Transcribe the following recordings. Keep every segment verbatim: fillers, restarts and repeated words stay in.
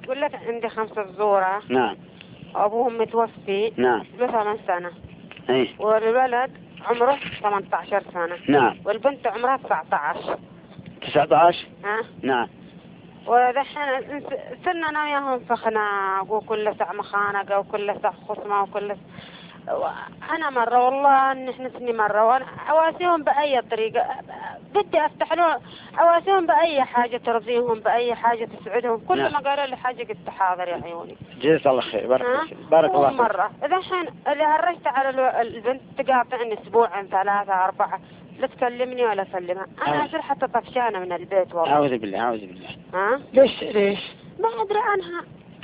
يقول لك عندي خمسة زورة. نعم. أبوهم متوفي. نعم. له ثمان سنة. ايه. والولد عمره ثمانية عشر سنة. نعم. والبنت عمرها تسعة عشر. تسعة عشر. ها. نعم. ودحين صرنا أنا وياهم في خناق، وكل ساعة مخانقة، وكل ساعة خصمة، وكل أنا مرة والله إن إحنا سني مرة وأنا أواسيهم بأي طريقة، بدي أفتح له أواسيهم بأي حاجة ترضيهم، بأي حاجة تسعدهم. كل نعم. ما قالوا لي حاجة قلت حاضر يا عيوني. جزاك الله خير. بارك الله فيك. بارك الله فيك. مرة دحين اللي هرجت على البنت تقاطعني أسبوع ثلاثة أربعة، لا تكلمني ولا أكلمها. أنا أصير حتى طفشانة من البيت والله. أعوذ بالله أعوذ بالله. ها؟ ليش ليش؟ ما أدري عنها.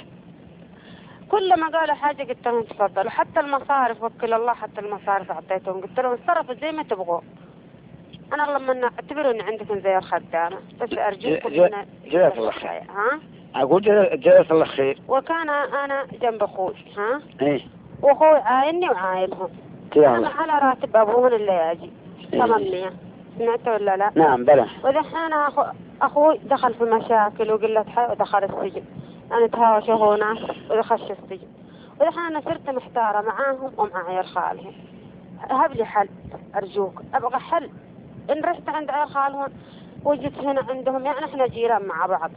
كل ما قالوا حاجة قلت لهم تفضلوا، حتى المصارف وكل الله حتى المصارف أعطيتهم، قلت لهم اتصرفوا زي ما تبغوا. أنا لما اعتبروا إن عندكم زي الخدامة، بس أرجوكم. جزاك الله خير. ها؟ أقول جزاك الله خير. وكان أنا جنب أخوي. ها؟ إيه. وأخوي عايني وعايلهم. أنا على راتب أبوهم اللي يجي ثمانية. سمعت ولا لا؟ نعم بلى. ودحين أخو أخوي دخل في مشاكل وقلة حي ودخل السجن. أنا تهاوشوا ناس ودخلش السجن. ودحين أنا صرت محتارة معاهم ومع عيال خالهم. هب لي حل أرجوك، أبغى حل. إن رحت عند عيال خالهم وجيت هنا عندهم، يعني إحنا جيران مع بعض.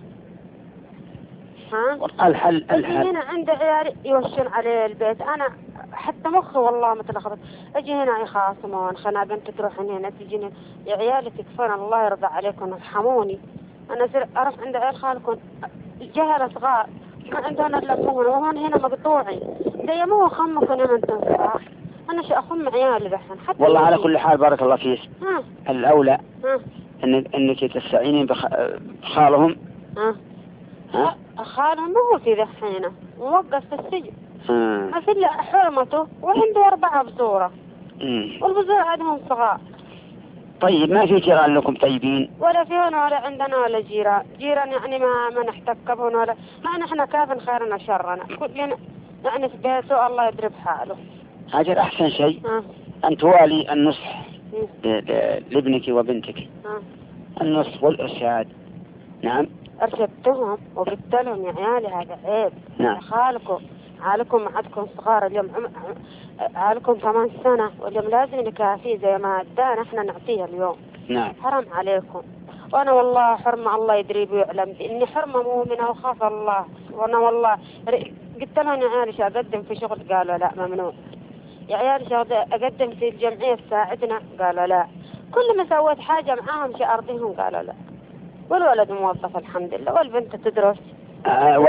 ها؟ الحل الحل. هنا عند عيالي يوشون علي البيت، أنا حتى مخي والله متلخبط. أجي هنا يخاصمون خناق، أنت تروحين هنا تجين يا عيالي تكفون، الله يرضى عليكم ارحموني. أنا زر أروح عند عيال خالكم جهل صغار ما عندهم إلا أمهم، وهون هنا مقطوعي ديموه خمكم يا من تنصار. أنا شو أخم عيالي دحين حتى. والله على كل حال بارك الله فيك. ها. الأولى ها. إن إنك تستعينين بخالهم. ها. ها. خالهم هو في دحينه موقف في السجن. ما في إلا حرمته وعنده أربعة بزورة. والبزورة عندهم صغار. طيب ما في جيران لكم طيبين؟ ولا في هنا ولا عندنا ولا جيران. جيران يعني ما ما نحتك بهم ولا ما نحن كافن خيرنا شرنا كلنا يعني في بيته الله يدرب حاله. هذا أحسن شيء. أن توالي النصح لابنك وبنتك. ها. النصح والإرشاد. نعم. أرشدتهم وقلت لهم يا عيالي هذا عيب. نعم. خالكم عالكم عندكم صغار اليوم عالكم ثمان سنة واليوم لازم نكافيه زي ما ادانا احنا نعطيه اليوم. نعم. حرام عليكم. وانا والله حرمة الله يدري ويعلم اني حرمة مؤمنة وخاف الله. وانا والله قلت لهم يا عيالي شو اقدم في شغل؟ قالوا لا ممنوع. يا عيالي شو اقدم في الجمعية تساعدنا؟ قالوا لا. كل ما سويت حاجة معاهم شو ارضيهم؟ قالوا لا. والولد موظف الحمد لله والبنت تدرس. أه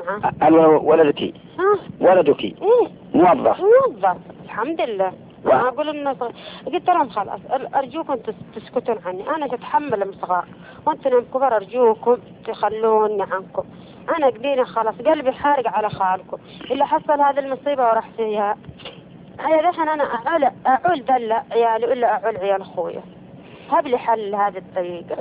ولدك. ها. ولدك. ايه. موظف. موظف الحمد لله. ما أقول إنه صغير. قلت لهم خلاص أرجوكم تسكتون عني، أنا تتحمل الصغار وأنتم الكبار أرجوكم تخلوني عنكم. أنا قدينا خلاص قلبي حارق على خالكم اللي حصل هذه المصيبة وراح فيها. هيا دحين أنا أعول أعول دلة عيالي ولا أعول عيال أخويا. هب لي حل هذه الطريقة.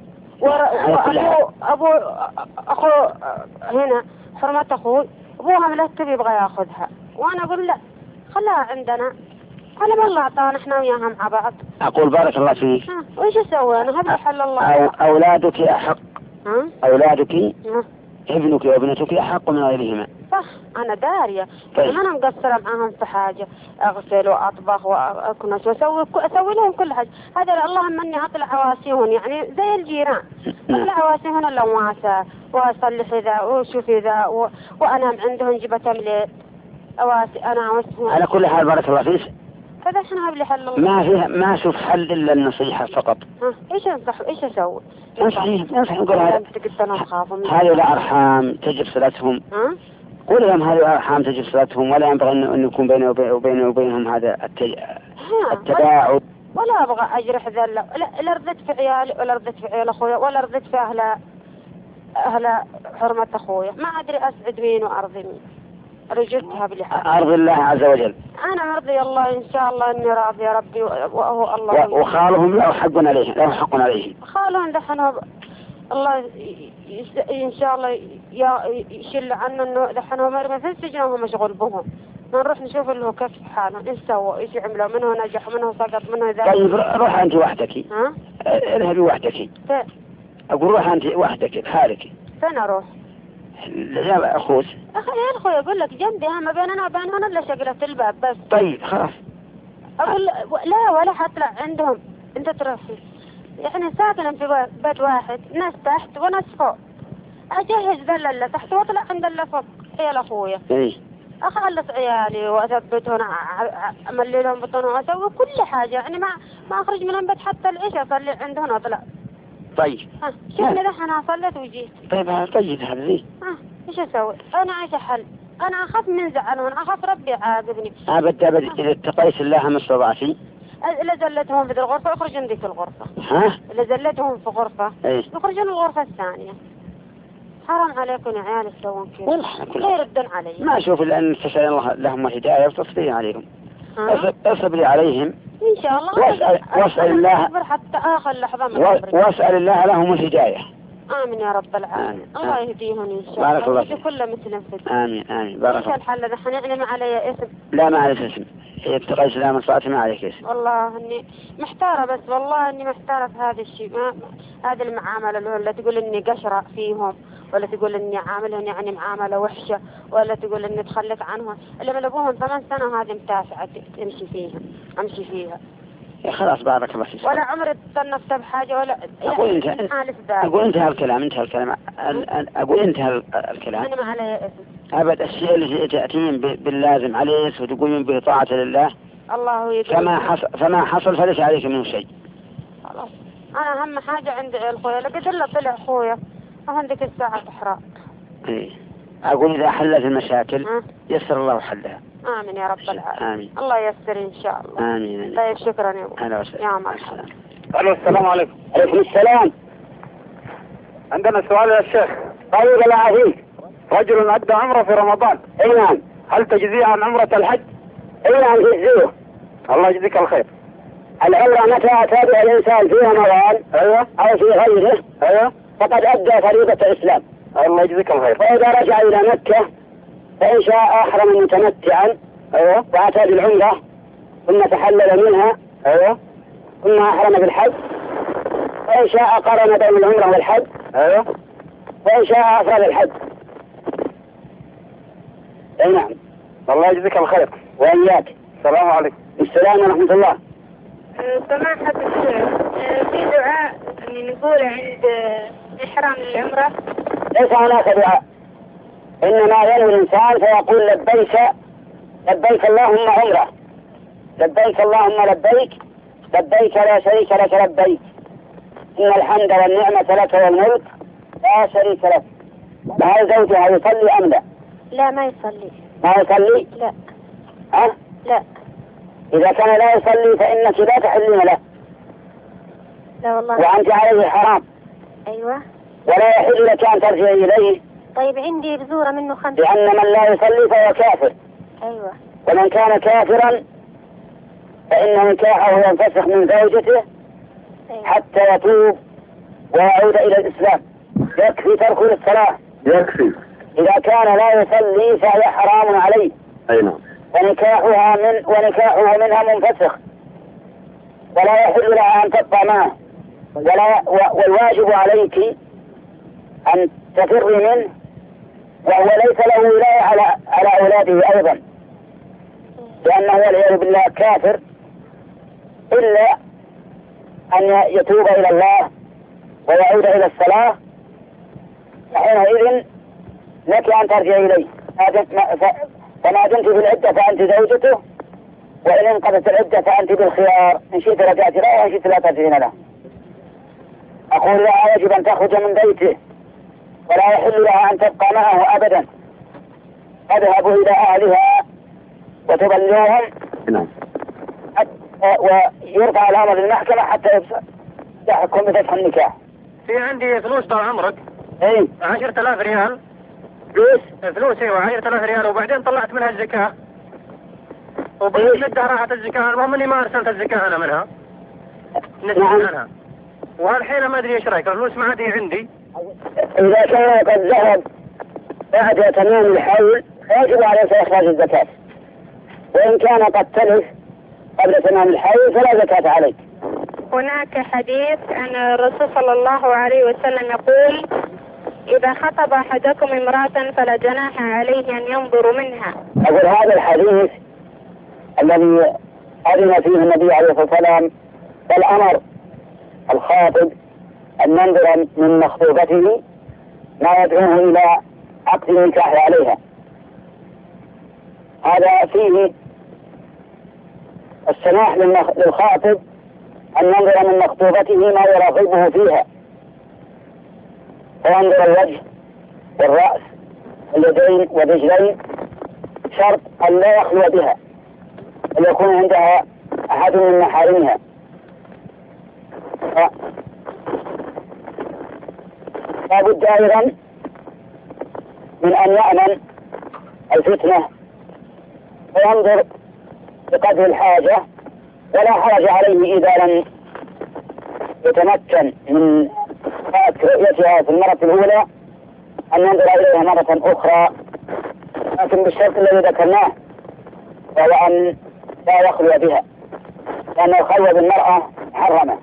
وأبو أبو أخو هنا حرمة أخوي أبوها ملتب يبغى ياخذها وأنا أقول لا خلاها عندنا على ما الله أعطانا إحنا وياها مع بعض. أقول بارك الله فيك. وإيش أسوي أنا؟ هذا حل الله. أو أولادك أحق. ها؟ أولادك ها؟ ابنك وابنتك أحق من غيرهما. صح أنا دارية. طيب. أنا مقصرة معاهم في حاجة أغسل وأطبخ وأكنس وأسوي أسوي لهم كل حاجة. هذا اللهم إني أطلع عواسيهن يعني زي الجيران. أطلع عواسيهن اللواسة وأصلح ذا وشوف ذا و... وأنام عندهم جبتهم ليل أواسي أنا عواسيهن. على كل حال بارك الله فيك. هذا شنو هبلي حل الله؟ ما فيه ما أشوف حل إلا النصيحة فقط. ها إيش أنصح إيش أسوي؟ نصحي نصحي نقول هذا هذه الأرحام تجب صلتهم. ها؟ قول لهم هذه الأرحام تجب صلتهم ولا ينبغي أن يكون بينه وبين وبينهم هذا التج... التباعد. ولا أبغى أجرح ذلة لا رضيت في عيالي ولا رضيت في عيال أخويا ولا رضيت في أهل أهل حرمة أخويا. ما أدري أسعد مين وأرضي مين. رجعتها بالحق. أرضي الله عز وجل. أنا مرضي الله إن شاء الله إني راضي يا ربي وهو الله. وخالهم له حق عليه له حق عليه. خالهم دحين الله إن شاء الله يشيل عنه إنه دحين هو مرمى في السجن وهو مشغول بهم. نروح نشوف اللي هو كيف حاله إيش سوى إيش عمله منه نجح منه سقط منه ذا. طيب روح أنت وحدك. ها؟ اذهبي وحدك. فين؟ أقول روح أنت وحدك بحالك. فين أروح؟ لا أخوش أخي يا أخوي يقول لك جنبي ما بيننا وبينهم إلا شقلة الباب بس. طيب خلاص. أقول لا ولا حطلع عندهم أنت تروحي يعني ساكنة في بيت واحد ناس تحت وناس فوق أجهز ذا اللي تحت واطلع عند اللي فوق عيال أخويا. إيه. أخلص عيالي وأثبتهم أملي لهم بطنهم وأسوي كل حاجة يعني ما ما أخرج من البيت حتى العشاء أصلي عندهم وأطلع. طيب. ها شوفني ذا أنا صليت وجيت. طيب طيب هذي. ها إيش أسوي؟ أنا عايشة حل. أنا أخاف من زعلهم أخاف ربي يعاقبني. أبد أبد إذا اتقيت الله ما استطعتي. إذا زلتهم في الغرفة أخرج عندي في الغرفة. ها؟ إذا زلتهم في غرفة. إيه. يخرجون الغرفة الثانية. حرام عليكم يا عيال تسوون كذا. والله لا يردون علي. ما أشوف إلا أن تسأل الله لهم الهداية وتصبري عليهم. اصبري عليهم. إن شاء الله. واسأل, واسأل الله. حتى آخر لحظة من واسأل الله لهم الهداية. آمين يا رب العالمين. الله يهديهم إن شاء الله. بارك الله فيك. كل مثل فيك. آمين آمين. بارك الله. إيش الحل نحن يعني ما علي اسم. لا ما عليك اسم. اتقيت الله من صلاتي ما عليك اسم. والله إني محتارة بس والله إني محتارة في هذا الشيء ما هذه المعاملة اللي ولا تقول إني قشرة فيهم ولا تقول إني عاملهم يعني معاملة وحشة ولا تقول إني تخلت عنهم اللي ملقوهم ثمان سنة هذه متاسعة تمشي فيها أمشي فيها. يا خلاص بارك الله فيك. ولا عمري تصنفت بحاجة ولا. أقول أنت. أقول أنت هالكلام أنت هالكلام أقول أنت هالكلام. أنا ما علي اسم. أبد الشيء اللي تأتين باللازم عليه وتقومين به طاعة لله. الله يدري. فما حصل فما حصل فليس عليك منه شيء. خلاص. أنا أهم حاجة عندي أخويا لقد إلا طلع أخويا عندك الساعة تحرق. إيه. أقول إذا حلت المشاكل يسر الله حلها. آمين يا رب العالمين. آمين. الله يسر إن شاء الله. آمين. طيب شكرا يا أبو. أهلا وسهلا. يا مع السلامة. ألو السلام عليكم. عليكم السلام. عندنا سؤال يا الشيخ. طيب الله يعافيك. رجل أدى عمره في رمضان. أي نعم. هل تجزيه عن عمرة الحج؟ أي نعم تجزيه. الله يجزيك الخير. العمرة متى أتابع الإنسان في رمضان أيوة أو في غيره أيوة فقد أدى فريضة الإسلام. الله يجزيك الخير. وإذا رجع إلى مكة فإن شاء أحرم متمتعا أيوة وأتى بالعمرة ثم تحلل منها أيوة ثم أحرم بالحج فإن شاء قرن بين العمرة والحج أيوة وإن شاء أفرد الحج. أي نعم. الله يجزيك الخير. وإياك. السلام عليكم. السلام ورحمة الله. سماحة الشيخ في دعاء نقول عند إحرام العمرة. ليس هناك دعاء إنما ينوي الإنسان فيقول لبيك لبيك اللهم عمرة لبيك اللهم لبيك لبيك لا شريك لك لبيك إن الحمد والنعمة لك والملك لا شريك لك. هل زوجها يصلي أم لا؟ لا ما يصلي. ما يصلي؟ لا. أه؟ لا. إذا كان لا يصلي فإنك لا تحلين له. لا والله. وأنت عليه حرام. أيوة. ولا يحل لك أن ترجع إليه. طيب عندي بزورة منه خمسة. لأن من لا يصلي فهو كافر. أيوة. ومن كان كافرا فإن نكاحه ينفسخ من زوجته أيوة. حتى يتوب ويعود إلى الإسلام. يكفي ترك الصلاة. يكفي. إذا كان لا يصلي فهي حرام عليه. أي نعم. ونكاحها من ونكاحه منها منفسخ ولا يحل لها أن تبقى معه ولا والواجب عليك أن تفري منه وهو ليس له ولاية على على أولاده أيضا لأنه والعياذ بالله كافر إلا أن يتوب إلى الله ويعود إلى الصلاة فحينئذ لك أن ترجع إليه. فما دمت في العدة فأنت زوجته وإن انقضت العدة فأنت بالخيار إن شئت رجعت له وإن شئت لا ترجعين له. أقول لها يجب أن تخرج من بيته ولا يحل لها أن تبقى معه أبدا. تذهب إلى أهلها وتبلغهم نعم. ويرفع الأمر للمحكمة حتى يحكم بفتح النكاح. في عندي فلوس طال عمرك. اي عشرة آلاف ريال. فلوس؟ فلوس ايوه عشرة آلاف ريال وبعدين طلعت منها الزكاة. وبمدة راحت الزكاة المهم اني ما ارسلت الزكاة انا منها. نسيت نعم. عنها. والحين ما ادري ايش رايك الفلوس ما عاد هي عندي. إذا كان قد ذهب بعد تمام الحول يجب عليك إخراج الزكاة. وإن كان قد تلف قبل تمام الحول فلا زكاة عليك. هناك حديث أن الرسول صلى الله عليه وسلم يقول إذا خطب أحدكم امرأة فلا جناح عليه أن ينظر منها. أقول هذا الحديث الذي أذن فيه النبي عليه الصلاة والسلام والأمر الخاطب أن ينظر من مخطوبته ما يدعوه إلى عقد النكاح عليها، هذا فيه السماح للخاطب أن ينظر من مخطوبته ما يرغبه فيها، فينظر الوجه والرأس واليدين والرجلين، شرط أن لا يخلو بها أن يكون عندها أحد من محارمها. لا بد أيضا من أن يأمن الفتنة وينظر بقدر الحاجة، ولا حرج عليه إذا لم يتمكن من رؤيتها في المرة الأولى أن ينظر إليها مرة أخرى، لكن بالشرط الذي ذكرناه، وهو أن لا يخلو بها، لأن الخلوة بالمرأة محرمة.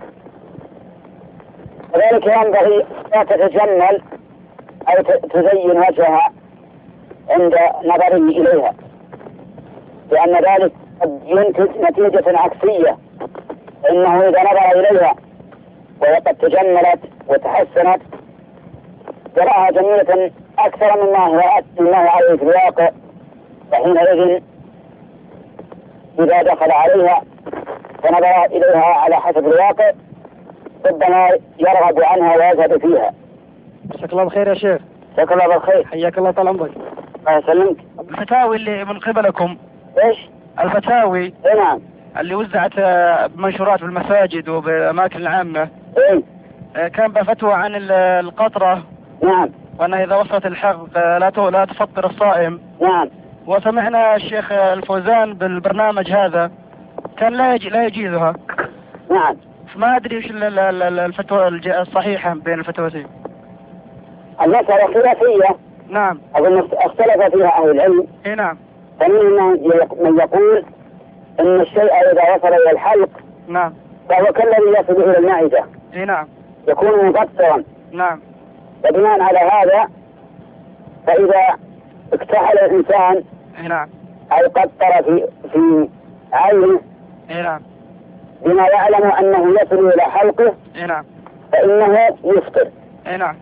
وذلك ينبغي لا تتجمل أو تزين وجهها عند نظره إليها، لأن ذلك قد ينتج نتيجة عكسية، إنه إذا نظر إليها وقد تجملت وتحسنت تراها جميلة أكثر مما هو مما هو عليه في الواقع، وحينئذ إذا دخل عليها فنظر إليها على حسب الواقع ربما يرغب عنها ويذهب فيها. جزاك الله بخير يا شيخ. جزاك الله بالخير. حياك الله طال عمرك. الله يسلمك. الفتاوي اللي من قبلكم ايش؟ الفتاوي اي نعم اللي وزعت بمنشورات بالمساجد وبالأماكن العامة. اي كان بفتوى عن القطرة. نعم. وأنها إذا وصلت الحلق لا لا تفطر الصائم. نعم. وسمعنا الشيخ الفوزان بالبرنامج هذا كان لا يجي لا يجيزها. نعم. ما أدري وش الفتوى الصحيحة بين الفتوتين. المسألة خلافية. نعم. أظن اختلف فيها أهل العلم. إيه نعم. فمنهم من يقول إن الشيء إذا وصل إلى الحلق نعم فهو كالذي يصل إلى المعدة. إيه نعم. يكون مفطرا. نعم. وبناء على هذا فإذا اكتحل الإنسان إيه نعم أو قطر في في عينه إيه نعم بما يعلم أنه يصل إلى حلقه إيه نعم فإنه يفطر. إيه نعم.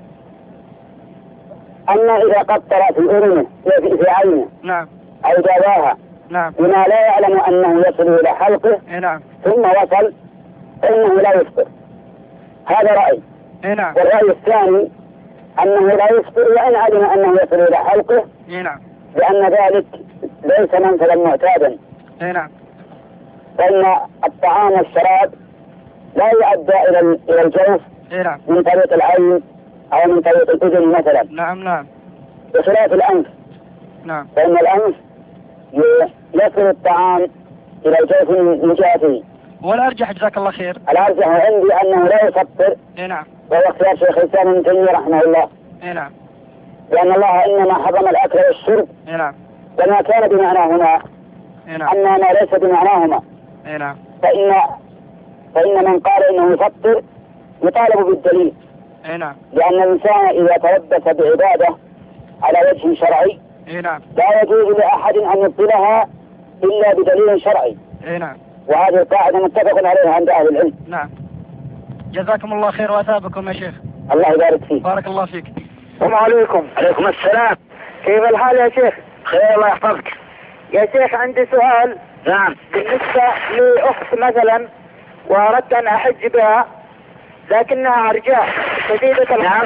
أما إذا قطر في أذنه في عينه نعم أو دواها نعم بما لا يعلم أنه يصل إلى حلقه إيه نعم ثم وصل فإنه لا يفطر. هذا رأي. إيه نعم. والرأي الثاني أنه لا يفطر وإن علم أنه يصل إلى حلقه، إيه نعم. لأن ذلك ليس منزلا معتادا. إيه نعم. فإن الطعام والشراب لا يؤدى إلى إلى الجوف إيه نعم. من طريق العين أو من طريق الأذن مثلا. نعم نعم. بخلاف الأنف. نعم. فإن الأنف يصل الطعام إلى الجوف من جهته. والأرجح جزاك الله خير. الأرجح عندي أنه لا يفطر. إيه نعم. وهو اختيار شيخ الإسلام ابن تيمية رحمه الله. إيه نعم. لأن الله إنما حرم الأكل والشرب. إيه نعم. وما كان بمعناهما. إيه نعم. أما ما ليس بمعناهما. إيه نعم. فإن فإن من قال إنه يفطر يطالب بالدليل. إيه نعم. لأن الإنسان إذا تلبس بعبادة على وجه شرعي إيه نعم. لا يجوز لأحد أن يبطلها إلا بدليل شرعي. إيه نعم. وهذه القاعدة متفق عليها عند أهل العلم. نعم. جزاكم الله خير وأثابكم يا شيخ. الله يبارك فيك. بارك الله فيك. السلام عليكم. عليكم السلام. كيف الحال يا شيخ؟ خير الله يحفظك. يا شيخ عندي سؤال. نعم. بالنسبة لأخت مثلا وأردت أن أحج بها لكنها عرجاء شديدة نعم.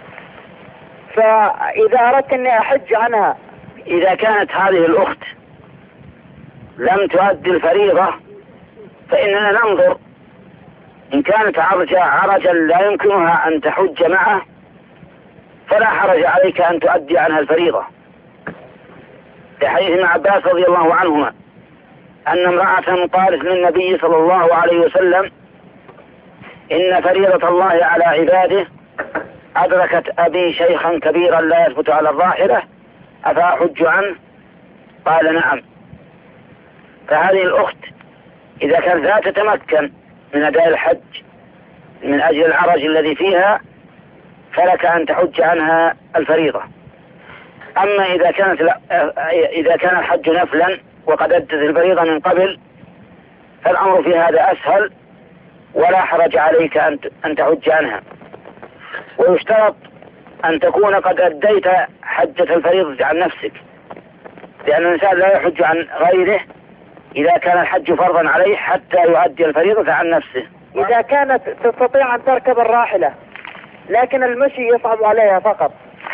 فإذا أردت أني أحج عنها، إذا كانت هذه الأخت لم تؤدي الفريضة فإننا ننظر إن كانت عرجا عرجا لا يمكنها أن تحج معه فلا حرج عليك أن تؤدي عنها الفريضة، لحديث ابن عباس رضي الله عنهما أن امرأة قالت للنبي صلى الله عليه وسلم إن فريضة الله على عباده أدركت أبي شيخا كبيرا لا يثبت على الراحلة أفأحج عنه؟ قال نعم. فهذه الأخت إذا كانت لا تتمكن من أداء الحج من أجل العرج الذي فيها فلك أن تحج عنها الفريضة. أما إذا كانت إذا كان الحج نفلا وقد أدت الفريضة من قبل فالأمر في هذا أسهل ولا حرج عليك أن تحج عنها. ويشترط أن تكون قد أديت حجة الفريضة عن نفسك، لأن الإنسان لا يحج عن غيره إذا كان الحج فرضا عليه حتى يؤدي الفريضة عن نفسه. إذا كانت تستطيع أن تركب الراحلة لكن المشي يصعب عليها فقط.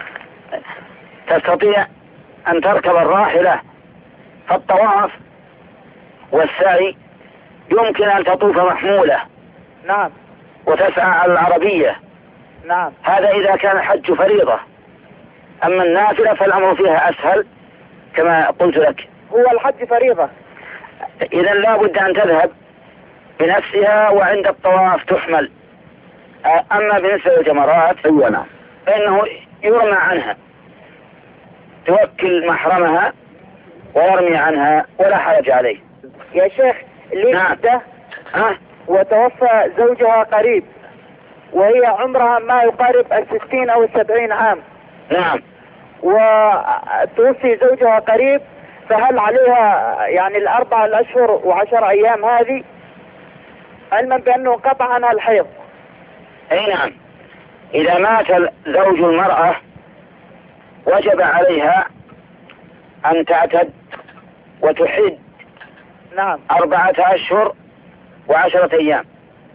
تستطيع أن تركب الراحلة، فالطواف والسعي يمكن أن تطوف محمولة. نعم. وتسعى على العربية. نعم. هذا إذا كان الحج فريضة. أما النافلة فالأمر فيها أسهل كما قلت لك. هو الحج فريضة، إذا لا بد أن تذهب بنفسها وعند الطواف تحمل. أما بالنسبة للجمرات فإنه يرمى عنها، توكل محرمها ويرمي عنها ولا حرج عليه. يا شيخ ليه نعم. ده أه؟ وتوفى زوجها قريب وهي عمرها ما يقارب الستين أو السبعين عام. نعم. وتوفي زوجها قريب، فهل عليها يعني الأربع الأشهر وعشر أيام هذه علما بأنه انقطع عنها الحيض؟ أي نعم. إذا مات زوج المرأة وجب عليها أن تعتد وتحد نعم أربعة أشهر وعشرة أيام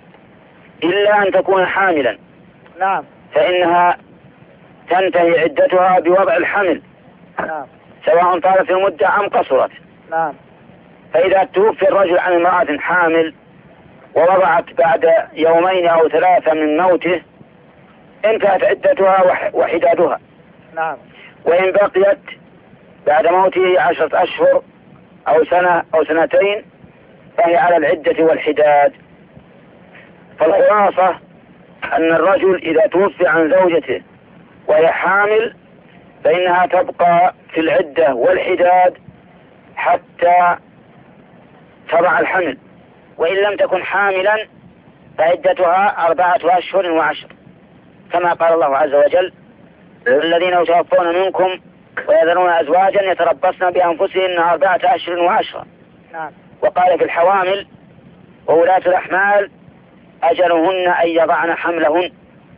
إلا أن تكون حاملا. نعم. فإنها تنتهي عدتها بوضع الحمل. نعم. سواء طالت المدة أم قصرت. نعم. فإذا توفي الرجل عن امرأة حامل ووضعت بعد يومين أو ثلاثة من موته انتهت عدتها وحدادها. نعم. وإن بقيت بعد موته عشرة أشهر أو سنة أو سنتين فهي على العدة والحداد. فالخلاصة أن الرجل إذا توفي عن زوجته وهي حامل فإنها تبقى في العدة والحداد حتى تضع الحمل، وإن لم تكن حاملا فعدتها أربعة أشهر وعشر، كما قال الله عز وجل: الذين يتوفون منكم ويذرون أزواجا يتربصن بأنفسهن أربعة أشهر وعشرة. نعم. وقال في الحوامل: وولاة الأحمال أجلهن أن يضعن حملهن.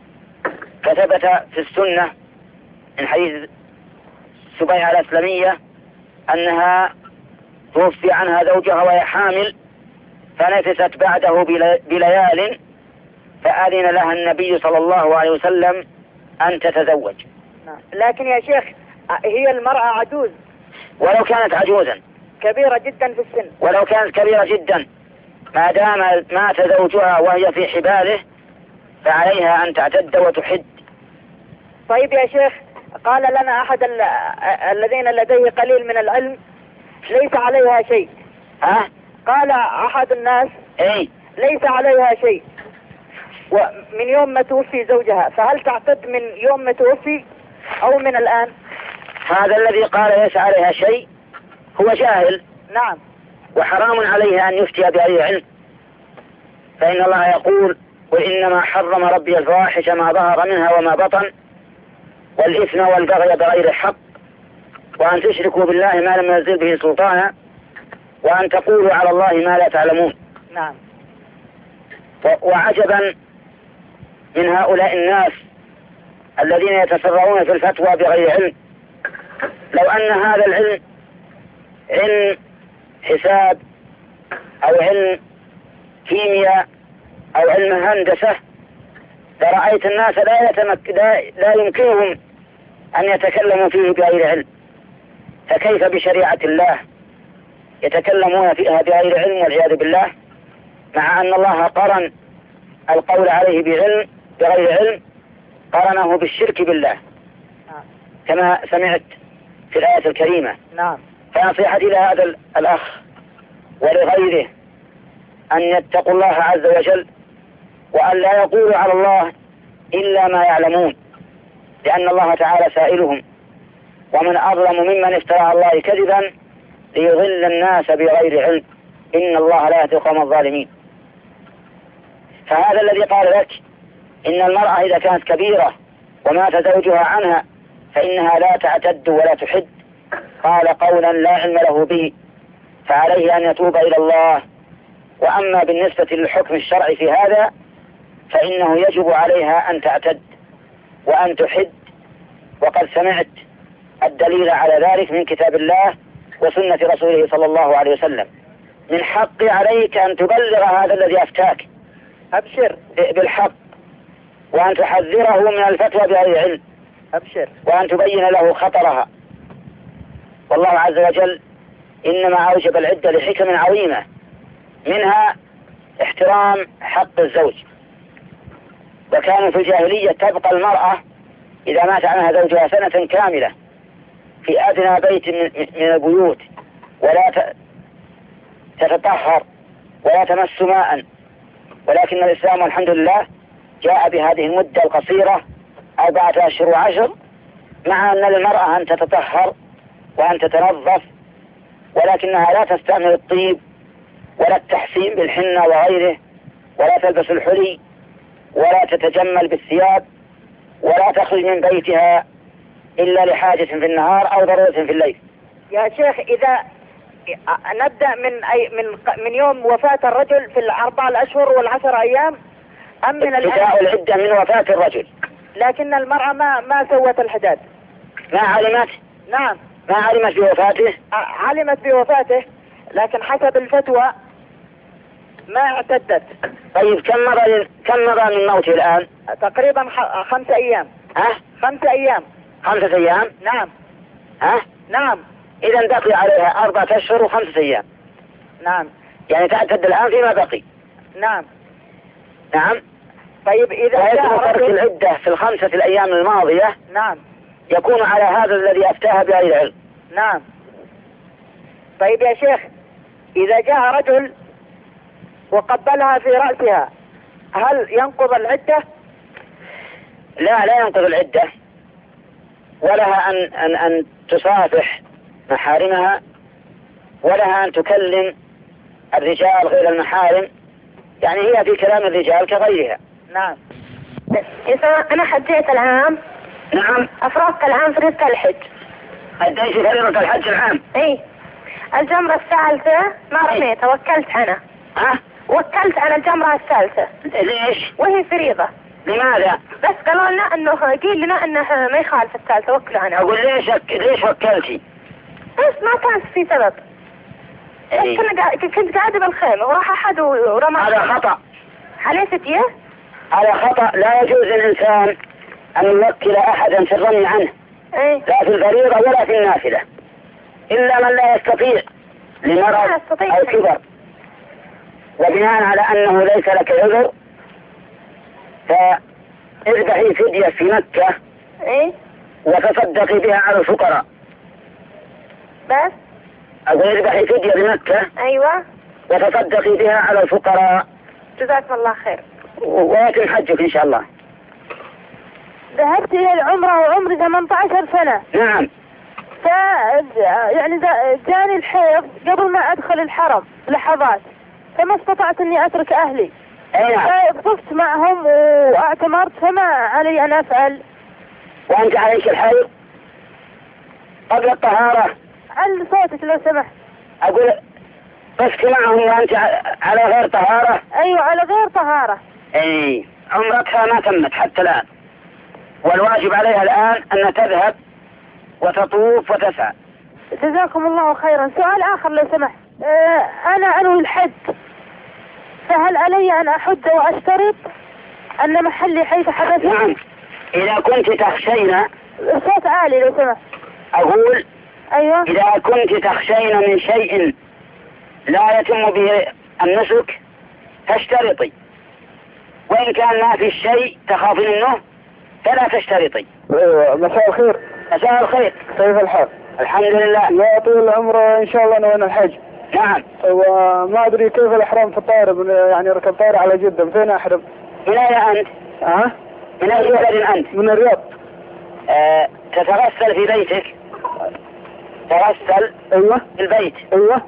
فثبت في السنة من حديث سبيعة الأسلمية أنها توفي عنها زوجها وهي حامل فنفست بعده بليال فأذن لها النبي صلى الله عليه وسلم أن تتزوج. لكن يا شيخ هي المرأة عجوز، ولو كانت عجوزا كبيرة جدا في السن، ولو كانت كبيرة جدا ما دام مات زوجها وهي في حباله فعليها أن تعتد وتحد. طيب يا شيخ، قال لنا أحد ال... الذين لديه قليل من العلم ليس عليها شيء. ها؟ قال أحد الناس اي ليس عليها شيء ومن يوم ما توفي زوجها، فهل تعتد من يوم ما توفي أو من الآن؟ هذا الذي قال ليس عليها شيء هو جاهل. نعم. وحرام عليه أن يفتي بأي علم، فإن الله يقول: وإنما حرم ربي الفواحش ما ظهر منها وما بطن والإثم والبغي بغير حق وأن تشركوا بالله ما لم ينزل به سلطانا وأن تقولوا على الله ما لا تعلمون. نعم. وعجبا من هؤلاء الناس الذين يتسرعون في الفتوى بغير علم. لو أن هذا العلم علم حساب أو علم كيمياء أو علم هندسة لرأيت الناس لا, يتمك... لا... لا يمكنهم أن يتكلموا فيه بغير علم، فكيف بشريعة الله يتكلمون فيها بغير علم والعياذ بالله، مع أن الله قرن القول عليه بعلم بغير علم قرنه بالشرك بالله كما سمعت في الآية الكريمة. نعم. فنصيحتي لهذا الأخ ولغيره أن يتقوا الله عز وجل وأن لا يقولوا على الله إلا ما يعلمون، لأن الله تعالى سائلهم: ومن أظلم ممن افترى على الله كذبا ليضل الناس بغير علم إن الله لا يهدي القوم الظالمين. فهذا الذي قال لك إن المرأة إذا كانت كبيرة ومات زوجها عنها فإنها لا تعتد ولا تحد، قال قولا لا علم له به، فعليه أن يتوب إلى الله. وأما بالنسبة للحكم الشرعي في هذا فإنه يجب عليها أن تعتد وأن تحد، وقد سمعت الدليل على ذلك من كتاب الله وسنة رسوله صلى الله عليه وسلم. من حق عليك أن تبلغ هذا الذي أفتاك أبشر بالحق، وأن تحذره من الفتوى بغير علم، أبشر وأن تبين له خطرها. والله عز وجل إنما أوجب العدة لحكم عظيمة، منها احترام حق الزوج. وكانوا في الجاهلية تبقى المرأة إذا مات عنها زوجها سنة كاملة في أدنى بيت من البيوت، ولا تتطهر ولا تمس ماء، ولكن الإسلام والحمد لله جاء بهذه المدة القصيرة أربعة أشهر وعشر، مع أن للمرأة أن تتطهر وأن تتنظف، ولكنها لا تستعمل الطيب ولا التحسين بالحنة وغيره، ولا تلبس الحلي، ولا تتجمل بالثياب، ولا تخرج من بيتها إلا لحاجة في النهار أو ضرورة في الليل. يا شيخ، إذا نبدأ من أي من من يوم وفاة الرجل في الأربع الأشهر والعشر أيام أم من ابتداء العدة من وفاة الرجل؟ لكن المرأة ما ما سوت الحداد، ما علمت. نعم، ما علمت بوفاته. علمت بوفاته لكن حسب الفتوى ما اعتدت. طيب كم مضى كم مضى من موته الآن؟ تقريبا خمسة أيام. ها؟ خمسة أيام. خمسة أيام؟ نعم. ها؟ نعم. إذا بقي عليها أربعة أشهر وخمسة أيام. نعم. يعني تعتد الآن فيما بقي. نعم. نعم. طيب إذا جاء ترك العدة في الخمسة الأيام الماضية. نعم. يكون على هذا الذي أفتاها بغير علم. نعم. طيب يا شيخ، إذا جاء رجل وقبلها في رأسها هل ينقض العدة؟ لا، لا ينقض العدة، ولها أن, أن, أن تصافح محارمها، ولها أن تكلم الرجال غير المحارم، يعني هي في كلام الرجال كغيرها. نعم. إذا أنا حجيت العام. نعم. أفرضت العام فريضة الحج. أديت فريضة الحج العام. إيه. الجمرة الثالثة ما رميتها، وكلت أنا. ها؟ وكلت على الجمرة الثالثة. ليش؟ وهي فريضة. لماذا؟ بس قالوا لنا انه قيل لنا انه ما يخالف الثالثة، وكلوا انا. اقول ليش ليش وكلتي؟ بس ما كان في سبب. إيه؟ كنت كنت قاعدة بالخيمة وراح احد ورمى. هذا خطأ. حليفت ايه؟ هذا خطأ، لا يجوز للإنسان أن يوكل أحدا في الرمي عنه. ايه؟ لا في الفريضة ولا في النافلة، إلا من لا يستطيع لمرض أو كبر. وبناء على أنه ليس لك عذر فاذبحي فدية في مكة. ايه؟ وتصدقي بها على الفقراء. بس؟ أقول اذبحي فدية بمكة. ايوه. وتصدقي بها على الفقراء. جزاكم الله خير. ويتم حجك إن شاء الله. ذهبت إلى العمرة وعمري ثمانية عشر سنة. نعم. ف يعني جاني الحيض قبل ما أدخل الحرم لحظات، فما استطعت إني أترك أهلي. أي نعم. فطفت معهم واعتمرت، فما علي أن أفعل. وأنت عليك الحيض قبل الطهارة. على صوتك لو سمحت. أقول طفت معهم وأنت على غير طهارة. أيوة على غير طهارة. أي عمرتها ما تمت حتى الآن، والواجب عليها الآن أن تذهب وتطوف وتسعى. جزاكم الله خيرا. سؤال آخر لو سمحت. أه أنا أنوي الحج، فهل علي أن أحج وأشترط أن محلي حيث حدث؟ نعم. إذا كنت تخشين. صوت عالي لو سمحت. أقول أيوة. إذا كنت تخشين من شيء لا يتم به النسك فاشترطي، وإن كان ما في الشيء تخافين منه فلا تشترطي. مساء الخير. مساء الخير. كيف الحال؟ الحمد لله. يا طويل العمر إن شاء الله نوينا الحج. نعم. وما أدري كيف الإحرام في الطائرة، يعني ركب طائرة على جدة، من فين أحرم؟ من أين أنت؟ ها؟ من أي بلد أنت؟ من الرياض. آه، تتغسل في بيتك. تغسل. أيوة. في البيت. أيوة.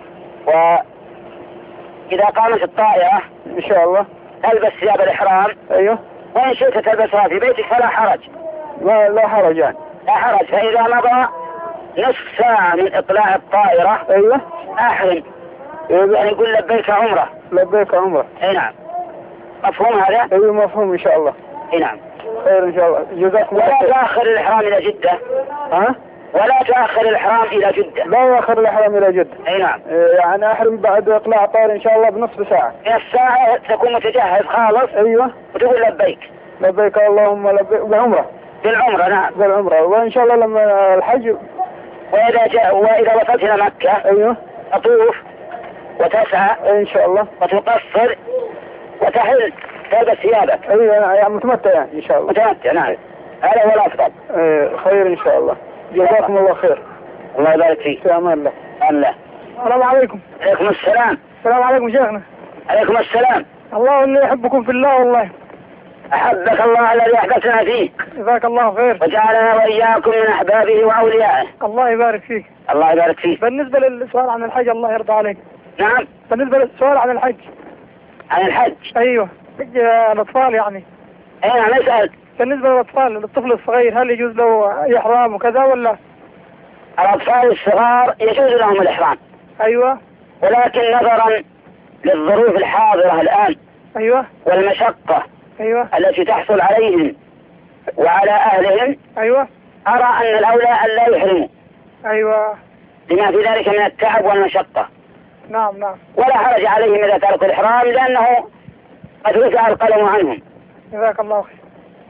وإذا قامت الطائرة إن شاء الله تلبس ثياب الإحرام. أيوة. وإن شئت تلبسها في بيتك فلا حرج. ما لا حرج يعني. لا حرج. فإذا مضى نصف ساعة من إطلاع الطائرة ايوه أحرم، يعني يقول لبيك عمرة. لبيك عمرة. اي نعم. مفهوم هذا؟ ايوه مفهوم ان شاء الله. اي نعم. خير ان شاء الله. جزاكم الله ولا خير. تأخر الإحرام إلى جدة. ها؟ ولا تأخر الإحرام إلى جدة. لا يؤخر الإحرام إلى جدة. اي نعم. يعني أحرم بعد إطلاع طائر إن شاء الله بنصف ساعة. من الساعة تكون متجهز خالص. ايوه. وتقول لبيك. لبيك اللهم لبيك بعمرة. بالعمرة نعم. بالعمرة. وإن شاء الله لما الحج. وإذا جاء وإذا وصلت إلى مكة. ايوه. تطوف وتسعى ان شاء الله. وتقصر وتحل تلبس ثيابك. ايوه يعني متمتع يعني ان شاء الله. متمتع نعم. هذا هو الافضل. ايه خير ان شاء الله. جزاكم الله خير. الله يبارك فيك. في امان الله. الله. السلام عليكم. عليكم السلام. السلام عليكم شيخنا. عليكم السلام. الله اني احبكم في الله والله. احبك الله الذي احببتنا فيه. جزاك الله خير. وجعلنا واياكم من احبابه واوليائه. الله يبارك فيك. الله يبارك فيك. بالنسبة للسؤال عن الحج الله يرضى عليك. نعم. بالنسبة للسؤال عن الحج. عن الحج. ايوه. حج الاطفال يعني. اي نعم اسأل. بالنسبة للاطفال للطفل الصغير هل يجوز له احرام وكذا ولا؟ الاطفال الصغار يجوز لهم الاحرام. ايوه. ولكن نظرا للظروف الحاضرة الان. ايوه. والمشقة. ايوه. التي تحصل عليهم وعلى اهلهم. ايوه. ارى ان الاولى ان لا يحرموا. ايوه. لما في ذلك من التعب والمشقة. نعم نعم. ولا حرج عليهم اذا تركوا الاحرام لانه قد رفع القلم عنهم. جزاك الله خير.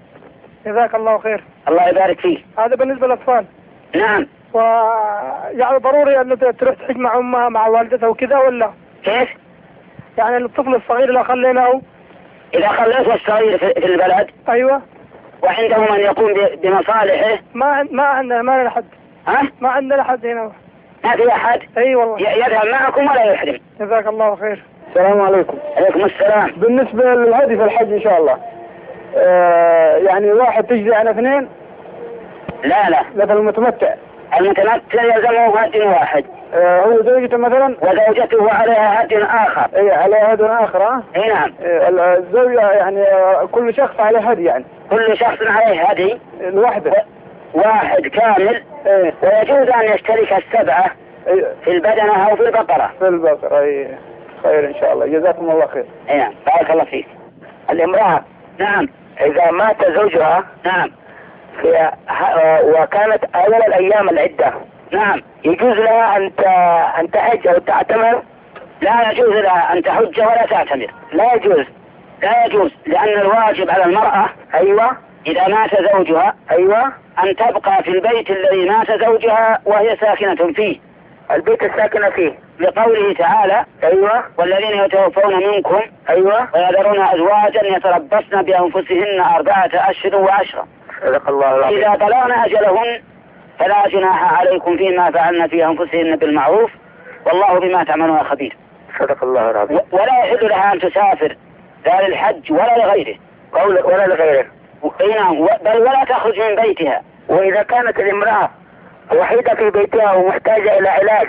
جزاك الله خير. الله يبارك فيك. هذا بالنسبة للاطفال. نعم. و يعني ضروري ان تروح تحج مع امها مع والدتها وكذا ولا؟ كيف؟ يعني الطفل الصغير اللي خليناه. اذا خليته الصغير في البلد. ايوه. وعنده من يقوم بمصالحه. ما ما عندنا ما لنا حد. ها؟ ما عندنا حد هنا. ما في احد. اي والله. يذهب معكم ولا يحرم. جزاك الله خير. السلام عليكم. عليكم السلام. بالنسبة للهدي في الحج ان شاء الله. آه يعني واحد تجزي عن اثنين. لا لا. لكن المتمتع. المتمتع يلزمه هد واحد. آه هو زوجته مثلا. وزوجته عليها هد اخر. اي عليها هد اخر. ها. اي نعم. آه الزوجة يعني آه كل شخص عليه هدي يعني. كل شخص عليه هدي. الوحدة. واحد كامل. ايه. ويجوز ان يشترك السبعة. ايه. في البدنة او في البقرة. في البقرة. اي خير ان شاء الله. جزاكم الله خير. اي نعم. بارك الله فيك. الامرأة نعم. اذا مات زوجها. نعم. في وكانت اول الايام العدة. نعم. يجوز لها ان ان تحج او تعتمر. لا يجوز لها ان تحج ولا تعتمر. لا يجوز. لا يجوز لان الواجب على المرأة. ايوه. اذا مات زوجها. ايوه. ان تبقى في البيت الذي مات زوجها وهي ساكنة فيه. البيت الساكنة فيه. لقوله تعالى. ايوه. والذين يتوفون منكم. ايوه. ويذرون ازواجا يتربصن بانفسهن اربعة اشهر وعشرة. صدق الله العظيم. اذا بلغن اجلهن فلا جناح عليكم فيما فعلن في انفسهن بالمعروف والله بما تعملون خبير. صدق الله العظيم. ولا يحل لها ان تسافر لا للحج ولا لغيره. ولا لغيره. نعم. بل ولا تخرج من بيتها. واذا كانت الامرأة وحيدة في بيتها ومحتاجة الى علاج.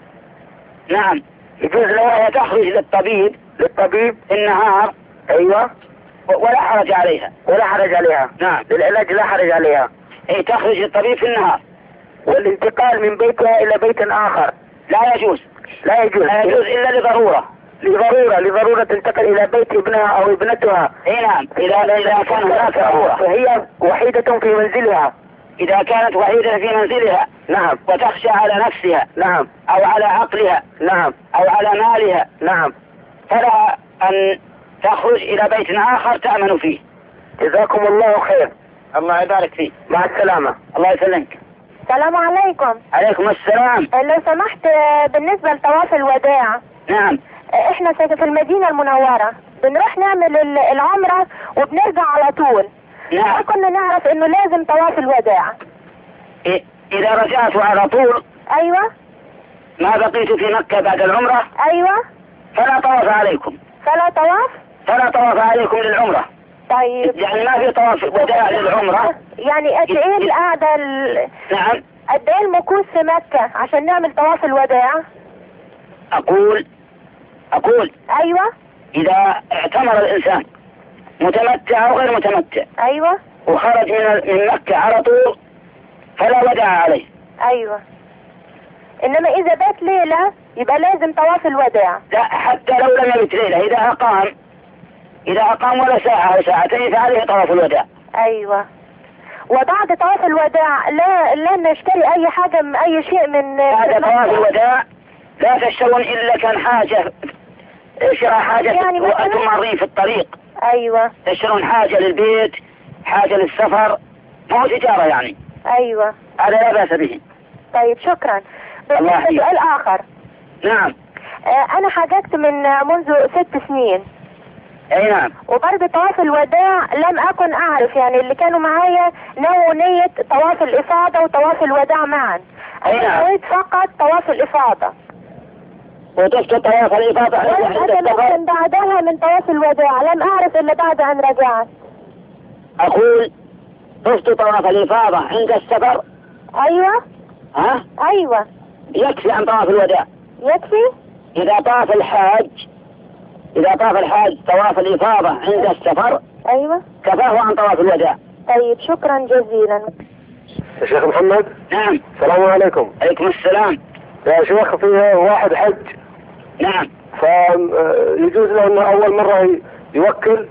نعم. يجوز لها تخرج للطبيب. للطبيب في النهار. ايوه. ولا حرج عليها. ولا حرج عليها. نعم. للعلاج لا حرج عليها. اي تخرج للطبيب في النهار. والانتقال من بيتها الى بيت اخر. لا يجوز. لا يجوز. لا يجوز الا لضرورة. لضرورة لضرورة تنتقل الى بيت ابنها او ابنتها. اي نعم. اذا اذا كان هناك ضرورة. فهي وحيدة في منزلها. اذا كانت وحيدة في منزلها. نعم. وتخشى على نفسها. نعم. او على عقلها. نعم. او على مالها. نعم. فلا ان تخرج الى بيت اخر تأمن فيه. جزاكم الله خير. الله يبارك فيك. مع السلامة. الله يسلمك. السلام عليكم. عليكم السلام. لو سمحت بالنسبة لطواف الوداع. نعم. احنا في المدينة المنورة بنروح نعمل العمرة وبنرجع على طول. نعم. ما كنا نعرف انه لازم طواف الوداع. إيه اذا رجعت على طول. ايوه. ما بقيت في مكة بعد العمرة. ايوه. فلا طواف عليكم. فلا طواف. فلا طواف عليكم للعمرة. طيب. يعني ما في طواف وداع للعمرة. يعني قد ايه القعدة ال... نعم. قد ايه المكوث في مكة عشان نعمل طواف الوداع؟ اقول اقول ايوه. اذا اعتمر الانسان متمتع او غير متمتع. ايوه. وخرج من من مكة على طول فلا وداع عليه. ايوه. انما اذا بات ليلة يبقى لازم طواف الوداع. لا حتى لو لم يبت ليلة، اذا اقام اذا اقام ولا ساعة او ساعتين فعليه طواف الوداع. ايوه. وبعد طواف الوداع لا لا نشتري اي حاجة من اي شيء من بعد طواف الوداع لا تشترون الا كان حاجة شراء حاجة يعني وانتم مارين في الطريق. ايوه. تشترون حاجة للبيت، حاجة للسفر، مو تجارة يعني. ايوه. هذا لا بأس به. طيب شكرا. بس سؤال اخر. نعم. آه انا حججت من منذ ست سنين. اي نعم. وبرضه طواف الوداع لم اكن اعرف، يعني اللي كانوا معايا نووا نية طواف الافاضة وطواف الوداع معا. اي نعم. نويت فقط طواف الافاضة. وطفت طواف الافاضة عند السفر. بعدها من طواف الوداع لم اعرف الا بعد ان رجعت. اقول طفت طواف الافاضة عند السفر. ايوه. ها؟ ايوه. يكفي عن طواف الوداع. يكفي؟ اذا طاف الحاج اذا طاف الحاج طواف الافاضة عند السفر ايوه كفاه عن طواف الوداع. طيب شكرا جزيلا. يا شيخ محمد. نعم. السلام عليكم. عليكم السلام. يا شيخ في واحد حج. نعم. فيجوز له انه اول مرة يوكل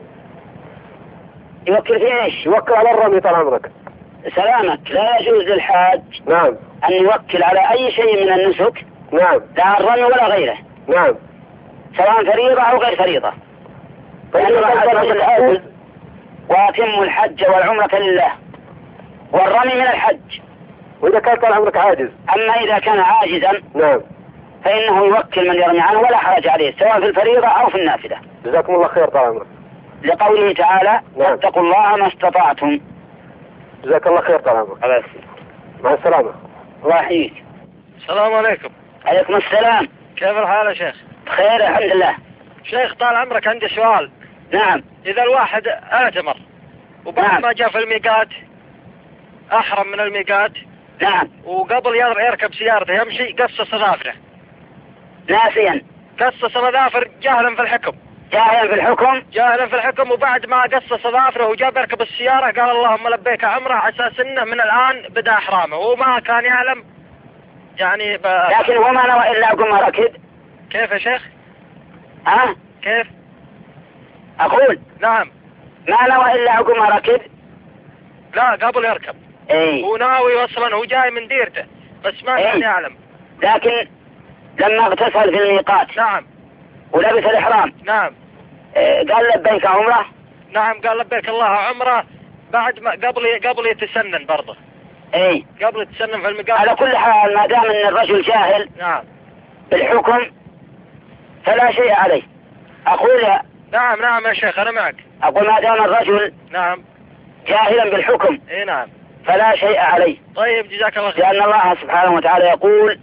يوكل في ايش؟ يوكل على الرمي طال عمرك. سلامك. لا يجوز للحاج نعم ان يوكل على اي شيء من النسك. نعم. لا الرمي ولا غيره. نعم. سواء فريضة او غير فريضة. طيب الحج واتم الحج والعمرة لله، والرمي من الحج. واذا كان طال عمرك عاجز. اما اذا كان عاجزا نعم فانه يوكل من يرمي عنه ولا حرج عليه سواء في الفريضة او في النافلة. جزاكم الله خير طال عمرك. لقوله تعالى نعم. اتقوا الله ما استطعتم. جزاك الله خير طال عمرك. مع السلامة. الله يحييك. السلام عليكم. عليكم السلام. كيف الحال يا شيخ؟ بخير الحمد لله. شيخ طال عمرك عندي سؤال. نعم. إذا الواحد اعتمر وبعد نعم. ما جاء في الميقات أحرم من الميقات. نعم. وقبل يركب سيارته يمشي قصص أظافره. ناسيا. قصص أظافر جاهلا في الحكم. جاهلا في الحكم. جاهلا في الحكم وبعد ما قصص أظافره وجاب يركب السيارة قال اللهم لبيك عمره على أساس إنه من الآن بدأ إحرامه وما كان يعلم يعني ب... لكن هو ما نوى إلا قم ركض. كيف يا شيخ؟ ها؟ كيف؟ أقول نعم. ما نوى إلا قم ركض. لا قبل يركب. ايه. هو ناوي اصلا هو جاي من ديرته بس ما كان ايه. يعلم. لكن لما اغتسل في الميقات. نعم. ولبس الإحرام. نعم. إيه قال لبيك عمره. نعم قال لبيك الله عمره بعد ما قبل قبل يتسنن برضه. ايه. قبل يتسنن في الميقات. على كل حال ما دام ان الرجل جاهل. نعم. بالحكم فلا شيء عليه. اقول يا نعم نعم يا شيخ انا معك. اقول ما دام الرجل نعم جاهلا بالحكم. اي نعم. فلا شيء عليه. طيب جزاك الله خير. لأن الله سبحانه وتعالى يقول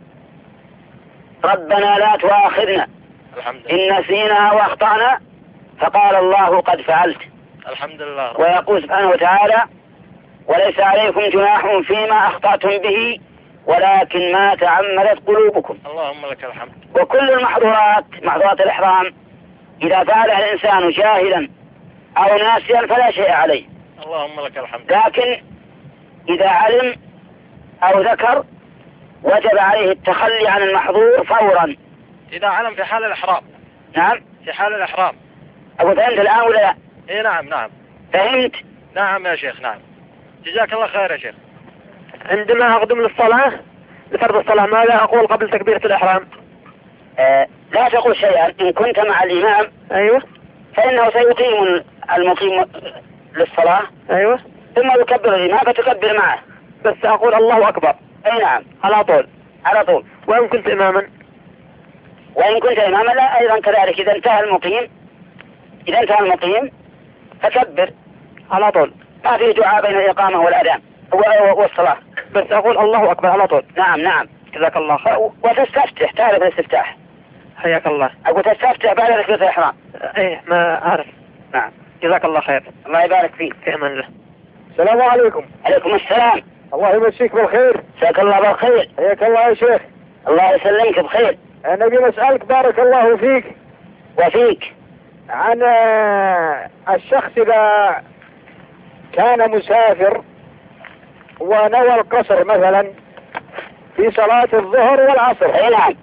ربنا لا تؤاخذنا الحمد لله إن نسينا واخطأنا فقال الله قد فعلت. الحمد لله. ويقول سبحانه وتعالى وليس عليكم جناح فيما أخطأتم به ولكن ما تعمدت قلوبكم. اللهم لك الحمد. وكل المحظورات محظورات الإحرام إذا فعلها الإنسان جاهلا أو ناسيا فلا شيء عليه. اللهم لك الحمد. لكن إذا علم أو ذكر وجب عليه التخلي عن المحظور فورا. إذا علم في حال الإحرام. نعم. في حال الإحرام. أبو فهمت الآن ولا لا؟ إيه نعم نعم. فهمت؟ نعم يا شيخ نعم. جزاك الله خير يا شيخ. عندما أقدم للصلاة لفرض الصلاة ماذا أقول قبل تكبيرة الإحرام؟ آه لا تقول شيئا. إن كنت مع الإمام أيوة فإنه سيقيم المقيم للصلاة. أيوة. ثم يكبر الإمام فتكبر معه. بس أقول الله أكبر. أي نعم. على طول. على طول. وإن كنت إماما. وإن كنت إماما لا أيضا كذلك. إذا انتهى المقيم إذا انتهى المقيم فكبر على طول. ما فيه دعاء بين الإقامة والأذان والصلاة. بس أقول الله أكبر على طول. نعم نعم. جزاك الله خير. وتستفتح. تعرف الاستفتاح؟ حياك الله. أقول تستفتح بعد تكبيرة الإحرام. إيه ما أعرف. نعم. جزاك الله خير. الله يبارك فيك. في أمان الله. السلام عليكم. عليكم السلام. الله يمسيك بالخير. جزاك الله بالخير. حياك الله يا شيخ. الله يسلمك بخير. أنا أبي أسألك بارك الله فيك وفيك عن الشخص إذا كان مسافر ونوى القصر مثلا في صلاة الظهر والعصر، اي نعم،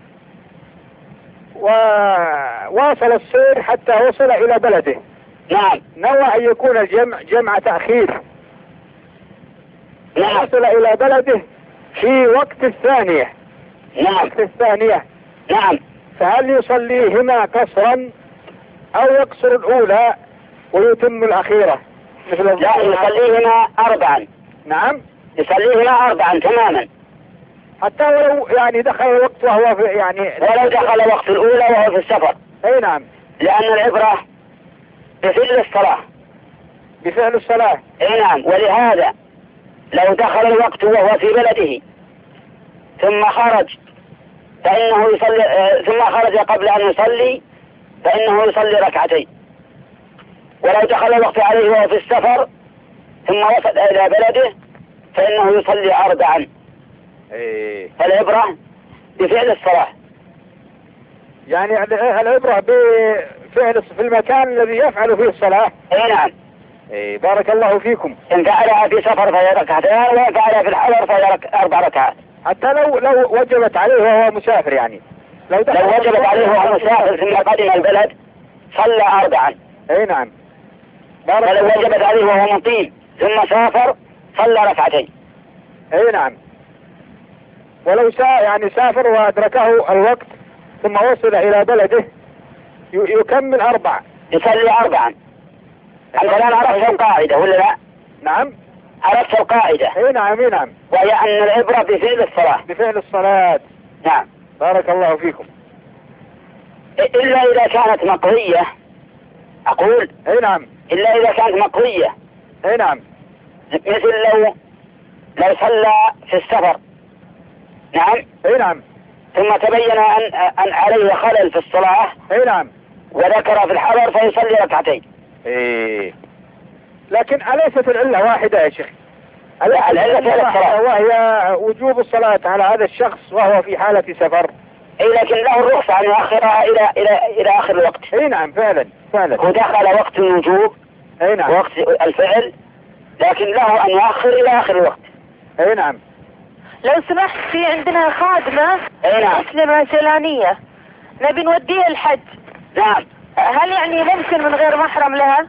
وواصل السير حتى وصل الى بلده، نعم، نوى ان يكون الجمع جمع تأخير، نعم، وصل الى بلده في وقت الثانية، نعم، وقت الثانية، نعم، فهل يصليهما قصرا او يقصر الاولى ويتم الاخيرة مثل لا، الظهر؟ يصليهما اربعا. نعم، يصليهما اربعا تماما، حتى ولو يعني دخل الوقت وهو في يعني ولو دخل وقت الاولى وهو في السفر. اي نعم، لان العبرة بفعل الصلاة، بفعل الصلاة. اي نعم، ولهذا لو دخل الوقت وهو في بلده ثم خرج فإنه يصلي آه ثم خرج قبل أن يصلي فإنه يصلي ركعتين، ولو دخل الوقت عليه وهو في السفر ثم وصل إلى بلده فإنه يصلي أربعا. إيه. فالعبرة بفعل الصلاة، يعني العبرة بفعل في المكان الذي يفعل فيه الصلاة. اي نعم. إيه. بارك الله فيكم. إن فعلها في سفر فهي ركعتين، وإن فعلها في الحضر فهي رك... أربع ركعات. حتى لو لو وجبت عليه وهو مسافر، يعني لو, لو وجبت عليه وهو مسافر ثم قدم البلد صلى أربعا. اي نعم. ولو وجبت عليه وهو مقيم ثم سافر صلى ركعتين. اي نعم. ولو سا يعني سافر وأدركه الوقت ثم وصل إلى بلده يكمل أربع، يصلي أربعا. أنت الآن عرفت القاعدة ولا لا؟ نعم، عرفت القاعدة. اي نعم، اي نعم، وهي أن العبرة بفعل الصلاة. بفعل الصلاة. نعم. بارك الله فيكم. إلا إذا كانت مقضية، أقول اي نعم، إلا إذا كانت مقضية. اي نعم. مثل لو لو صلى في السفر، نعم، اي نعم، ثم تبين أن أن عليه خلل في الصلاة، اي نعم، وذكر في الحضر فيصلي ركعتين. ايه. لكن أليست العلة واحدة يا شيخ؟ العلة في الصلاة، وهي وجوب الصلاة على هذا الشخص وهو في حالة سفر. اي لكن له الرخصة أن يؤخرها إلى إلى إلى آخر الوقت. اي نعم، فعلا فعلا. ودخل وقت الوجوب، اي نعم، وقت الفعل، لكن له أن يؤخر إلى آخر الوقت. اي نعم. لو سمحت، في عندنا خادمة اي نعم، مسلمة سيلانية نبي نوديها الحج. نعم. هل يعني ممكن من غير محرم لها؟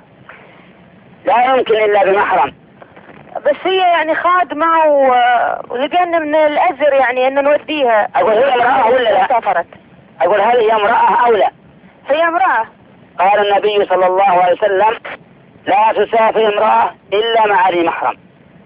لا يمكن إلا بمحرم. بس هي يعني خادمة و... ولقينا من الأزر يعني أن نوديها. أقول هي امرأة ولا لا؟ سافرت. أقول هل هي امرأة أو لا؟ هي امرأة. قال النبي صلى الله عليه وسلم: لا تسافر امرأة إلا مع ذي محرم.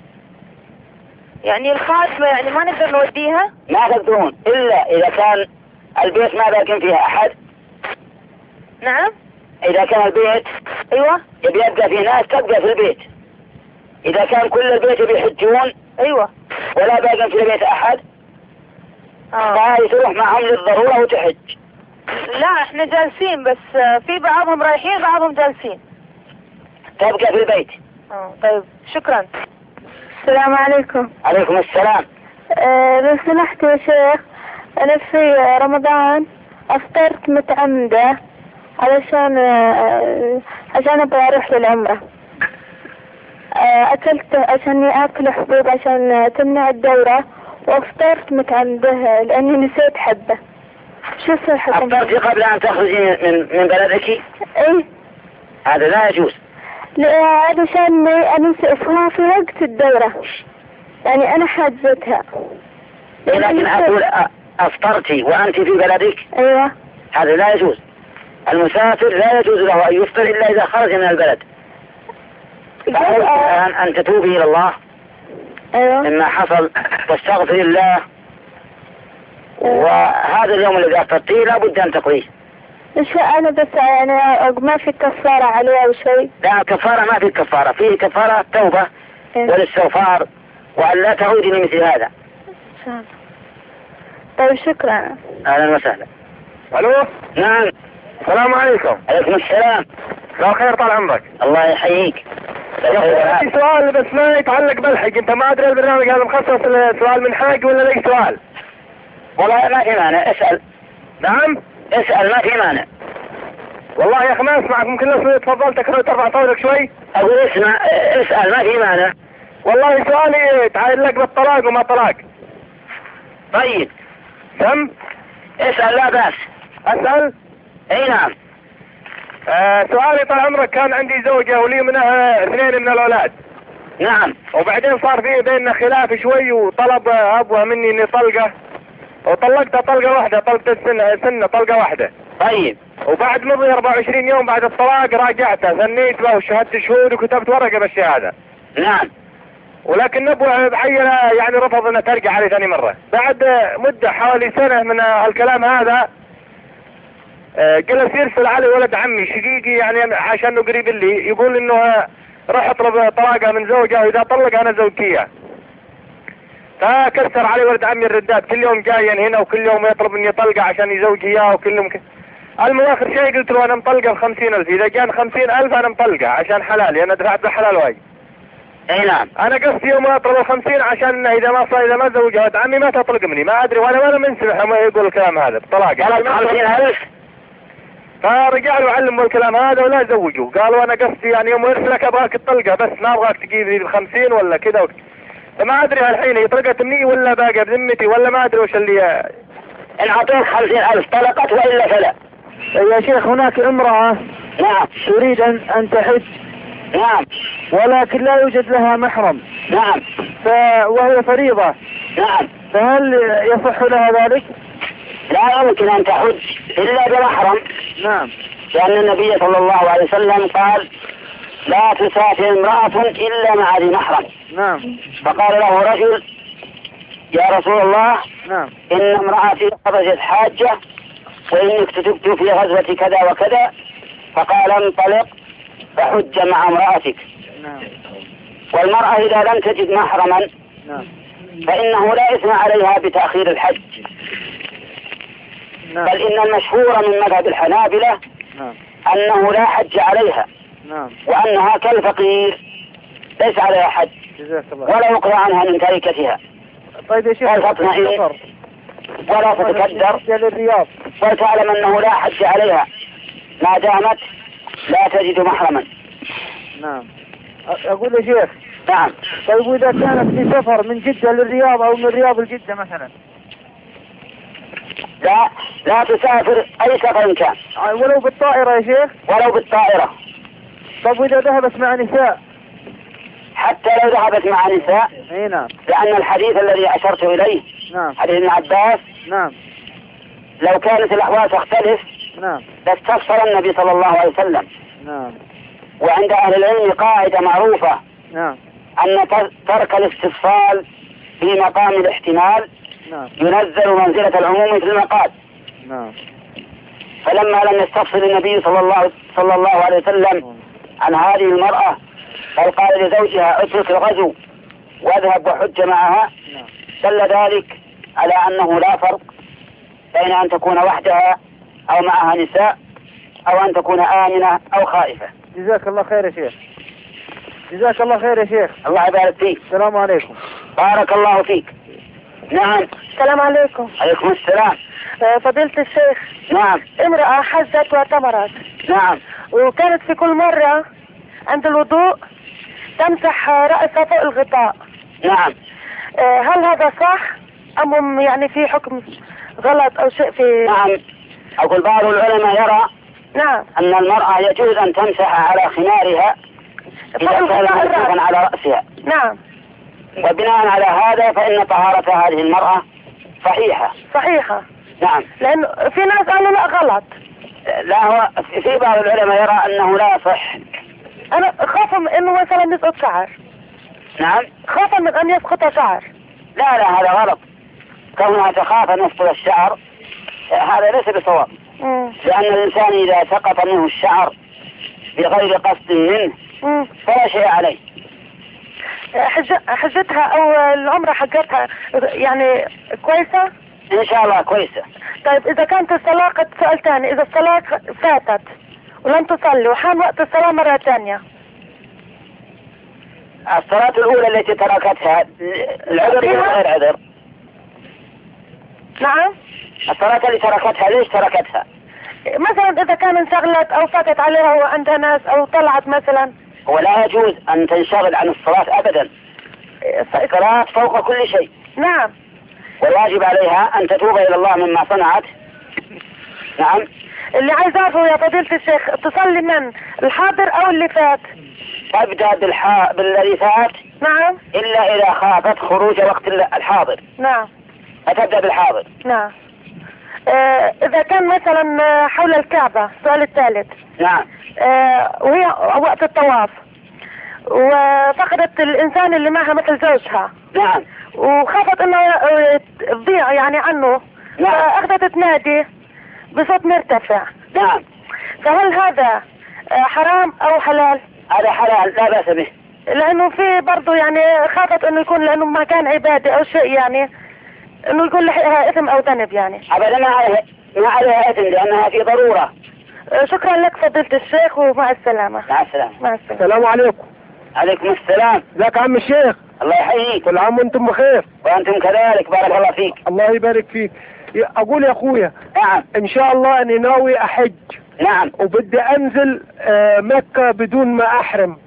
يعني الخادمة يعني ما نقدر نوديها؟ ما تقدرون إلا إذا كان البيت ما باقي فيها أحد. نعم. إذا كان البيت أيوة يبي يبقى في ناس تبقى في البيت. إذا كان كل البيت بيحجون أيوة ولا باقي في البيت أحد، آه. فهي تروح معهم للضرورة وتحج. لا احنا جالسين، بس في بعضهم رايحين بعضهم جالسين. تبقى في البيت. اه طيب شكرا. السلام عليكم. عليكم السلام. أه لو سمحت يا شيخ، انا في رمضان افطرت متعمدة علشان أه عشان ابغى اروح للعمرة. أه اكلت عشان اكل حبوب عشان تمنع الدورة، وافطرت متعمدة لاني نسيت حبة. شو الحكم؟ أفطرتي قبل أن تخرجي من من بلدك؟ ايه. هذا لا يجوز. لا علشان أنا هو في وقت الدورة، يعني أنا حاجزتها. لكن أقول أفطرتي وأنت في بلدك؟ أيوة. هذا لا يجوز. المسافر لا يجوز له أن يفطر إلا إذا خرج من البلد. الآن أن تتوبي إلى الله. أيوة. مما حصل واستغفر الله. وهذا اليوم الذي أفطرتيه لابد أن تقضيه. إيش أنا بس أنا ما في كفارة عليه أو شيء؟ لا كفارة، ما في كفارة، فيه كفارة توبة والاستغفار وأن لا تعودي لمثل هذا. إن شاء الله. طيب شكرا. أهلا وسهلا. ألو. نعم. السلام عليكم. عليكم السلام. لا خير، طال عمرك. الله يحييك. في سؤال بس ما يتعلق بالحج، انت ما ادري البرنامج هذا مخصص سؤال من حاج ولا ليك سؤال؟ والله ما في مانع، اسأل. نعم. اسأل ما في مانع. والله يا اخي ما اسمعك، ممكن لو تفضل ترفع صوتك شوي. اقول اسمع اسأل ما في مانع. والله سؤالي يتعلق بالطلاق وما طلاق. طيب تم؟ اسأل لا بأس. اسأل؟ اي نعم. آه سؤالي طال عمرك، كان عندي زوجة ولي منها اثنين من الاولاد. نعم. وبعدين صار في بيننا خلاف شوي، وطلب ابوها مني اني طلقه، وطلقتها طلقة واحدة، طلقت السنة سنة طلقة واحدة. طيب. وبعد مضي أربعة وعشرين يوم بعد الطلاق راجعتها، ثنيت له وشهدت شهود وكتبت ورقة بالشهادة. نعم. ولكن ابوها بعينة يعني رفض انها ترجع علي ثاني مرة. بعد مدة حوالي سنة من الكلام هذا جلس يرسل علي ولد عمي شقيقي يعني عشانه قريب لي، يقول انه راح اطلب طلاقها من زوجها، واذا طلق انا زوجية. فكسر علي ولد عمي الرداد، كل يوم جاين هنا وكل يوم يطلب مني طلقة عشان يزوجي اياه، وكل يوم ك... المهم اخر شيء قلت له انا مطلقة بخمسين الف، اذا جان خمسين الف انا مطلقة عشان حلالي، انا دفعت بالحلال واجي. اي نعم. انا قصدي يوم اطلب الخمسين عشان اذا ما صار اذا ما زوجها ولد عمي ما تطلق مني، ما ادري وانا وانا منسمح ما يقول الكلام هذا بطلاق. قال خمسين الف. فرجع له علموا الكلام هذا ولا زوجوا، قالوا انا قصدي يعني يوم يرسلك ابغاك الطلقة بس، ما ابغاك تجيب لي بخمسين ولا كذا وكذا. فما ادري الحين هي طلقت مني ولا باقي بذمتي ولا ما ادري وش اللي. ان اعطيك خمسين الف طلقت والا فلا. يا شيخ هناك امرأة نعم تريد ان ان تحج. نعم. ولكن لا يوجد لها محرم. نعم. ف... وهي فريضة. نعم. فهل يصح لها ذلك؟ لا يمكن ان تحج الا بمحرم. نعم. لان النبي صلى الله عليه وسلم قال لا تسافر امرأة الا مع ذي محرم. نعم. فقال له رجل يا رسول الله نعم ان امرأتي خرجت حاجة وانك كتبت في غزوة كذا وكذا، فقال انطلق فحج مع امرأتك. نعم. والمرأة اذا لم تجد محرما نعم فانه لا اثم عليها بتأخير الحج. نعم. بل ان المشهور من مذهب الحنابلة نعم. انه لا حج عليها. نعم. وانها كالفقير ليس عليها حج جزاك الله. ولا يقضى عنها من تركتها. طيب يا شيخ ولا تتكدر للرياض وتعلم انه لا حج عليها ما دامت لا تجد محرما. نعم. اقول يا شيخ. نعم. طيب واذا كانت في سفر من جدة للرياض او من الرياض لجدة مثلا؟ لا لا تسافر اي سفر كان ولو بالطائرة يا شيخ؟ ولو بالطائرة. طب واذا ذهبت مع نساء؟ حتى لو ذهبت مع نساء. اي نعم. لان الحديث الذي اشرت اليه نعم حديث ابن عباس نعم لو كانت الاحوال تختلف نعم لاستفسر النبي صلى الله عليه وسلم. نعم. وعند اهل العلم قاعدة معروفة نعم ان ترك الاستفصال في مقام الاحتمال نعم ينزل منزلة العموم في المقال. نعم. فلما لم يستفصل النبي صلى الله صلى الله عليه وسلم عن هذه المرأة بل قال لزوجها اترك الغزو واذهب وحج معها، دل ذلك على انه لا فرق بين ان تكون وحدها او معها نساء او ان تكون آمنة او خائفة. جزاك الله خير يا شيخ. جزاك الله خير يا شيخ. الله يبارك فيك. السلام عليكم. بارك الله فيك. نعم. السلام عليكم. عليكم السلام. فضيلة الشيخ. نعم. امرأة حجت واعتمرت. نعم. وكانت في كل مرة عند الوضوء تمسح رأسها فوق الغطاء. نعم. هل هذا صح أم يعني في حكم غلط أو شيء في؟ نعم. أقول بعض العلماء يرى نعم أن المرأة يجوز أن تمسح على خمارها إذا كان موجودا على رأسها. نعم. وبناء على هذا فإن طهارة هذه المرأة صحيحة. صحيحة. نعم. لأن في ناس قالوا لا غلط. لا هو في بعض العلماء يرى أنه لا يصح. أنا خاف من إنه مثلا يسقط شعر. نعم. خاف من أن يسقط شعر. لا لا هذا غلط. كونها تخاف أن يسقط الشعر هذا ليس بصواب. مم. لأن الإنسان إذا سقط منه الشعر بغير قصد منه مم. فلا شيء عليه. حج... حجتها أو العمرة حقتها يعني كويسة؟ إن شاء الله كويسة. طيب إذا كانت الصلاة قد سؤال ثاني، إذا الصلاة فاتت ولم تصلي وحان وقت الصلاة مرة ثانية، الصلاة الأولى التي تركتها العذر غير عذر. نعم. الصلاة اللي تركتها ليش تركتها؟ مثلا اذا كان انشغلت او فاتت عليها وعندها ناس او طلعت مثلا. ولا يجوز ان تنشغل عن الصلاة ابدا. الصلاة فوق كل شيء. نعم. والواجب عليها ان تتوب الى الله مما صنعت. نعم. اللي عايز اعرفه يا فضيلة الشيخ، تصلي من الحاضر او اللي فات؟ ابدأ بالح... بالذي فات. نعم. الا اذا خافت خروج وقت الحاضر. نعم. فتبدأ بالحاضر. نعم. آه اذا كان مثلا حول الكعبة، السؤال الثالث. نعم. آه وهي وقت الطواف وفقدت الانسان اللي معها مثل زوجها. نعم. وخافت انه تضيع يعني عنه. نعم. فاخذت تنادي بصوت مرتفع. نعم. فهل هذا حرام او حلال؟ هذا حلال لا بأس به. لانه في برضه يعني خافت انه يكون لانه ما كان عبادة او شيء يعني انه يكون لها اثم او ذنب يعني. ابدا ما عليها ما عليها اثم لانها في ضرورة. شكرا لك فضيلة الشيخ ومع السلامة. مع السلامة. مع السلامة. السلام عليكم. عليكم السلام. ازيك يا عم الشيخ؟ الله يحييك. كل عام وانتم بخير. وانتم كذلك بارك الله فيك. الله يبارك فيك. اقول يا اخويا. نعم. ان شاء الله اني ناوي احج. نعم. وبدي انزل آه مكة بدون ما احرم.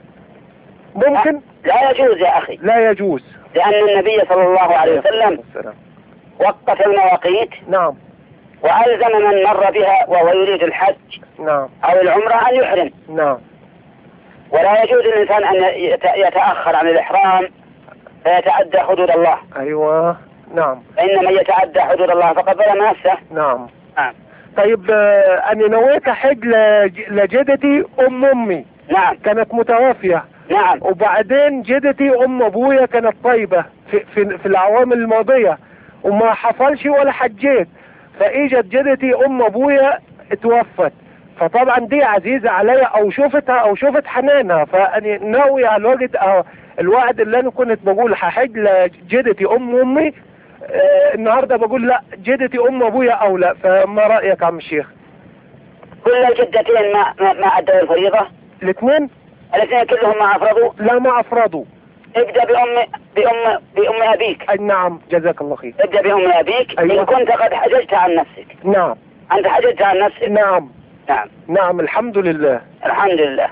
ممكن؟ لا يجوز يا اخي. لا يجوز. لان النبي صلى الله عليه وسلم السلام. وقف المواقيت. نعم. والزم من مر بها وهو يريد الحج. نعم. او العمرة ان يحرم. نعم. ولا يجوز للانسان ان يتأخر عن الاحرام فيتعدى حدود الله. ايوه. نعم. فإن من يتعدى حدود الله فقد ظلم نفسه. نعم. نعم. طيب آه أنا نويت أحج لجدتي أم أمي. نعم. كانت متوفية. نعم. وبعدين جدتي أم أبويا كانت طيبة في, في, في الأعوام الماضية وما حصلش ولا حجيت، فإجت جدتي أم أبويا توفت، فطبعا دي عزيزة عليا أو شوفتها أو شوفت حنانها، فأنا ناوي على الوقت أو الوعد اللي أنا كنت بقول هحج لجدتي أم أمي آه النهاردة بقول لا جدتي أم أبويا أو لا، فما رأيك يا عم الشيخ؟ كل الجدتين ما ما, ما أدوا الفريضة؟ الاثنين؟ الاثنين كلهم ما أفرضوا؟ لا ما أفرضوا. ابدأ بأم بأم بأم أبيك. أي نعم جزاك الله خير. ابدأ بأم أبيك. أيوة. إن كنت قد حججت عن نفسك. نعم. أنت حججت عن نفسك؟ نعم. نعم. نعم الحمد لله. الحمد لله.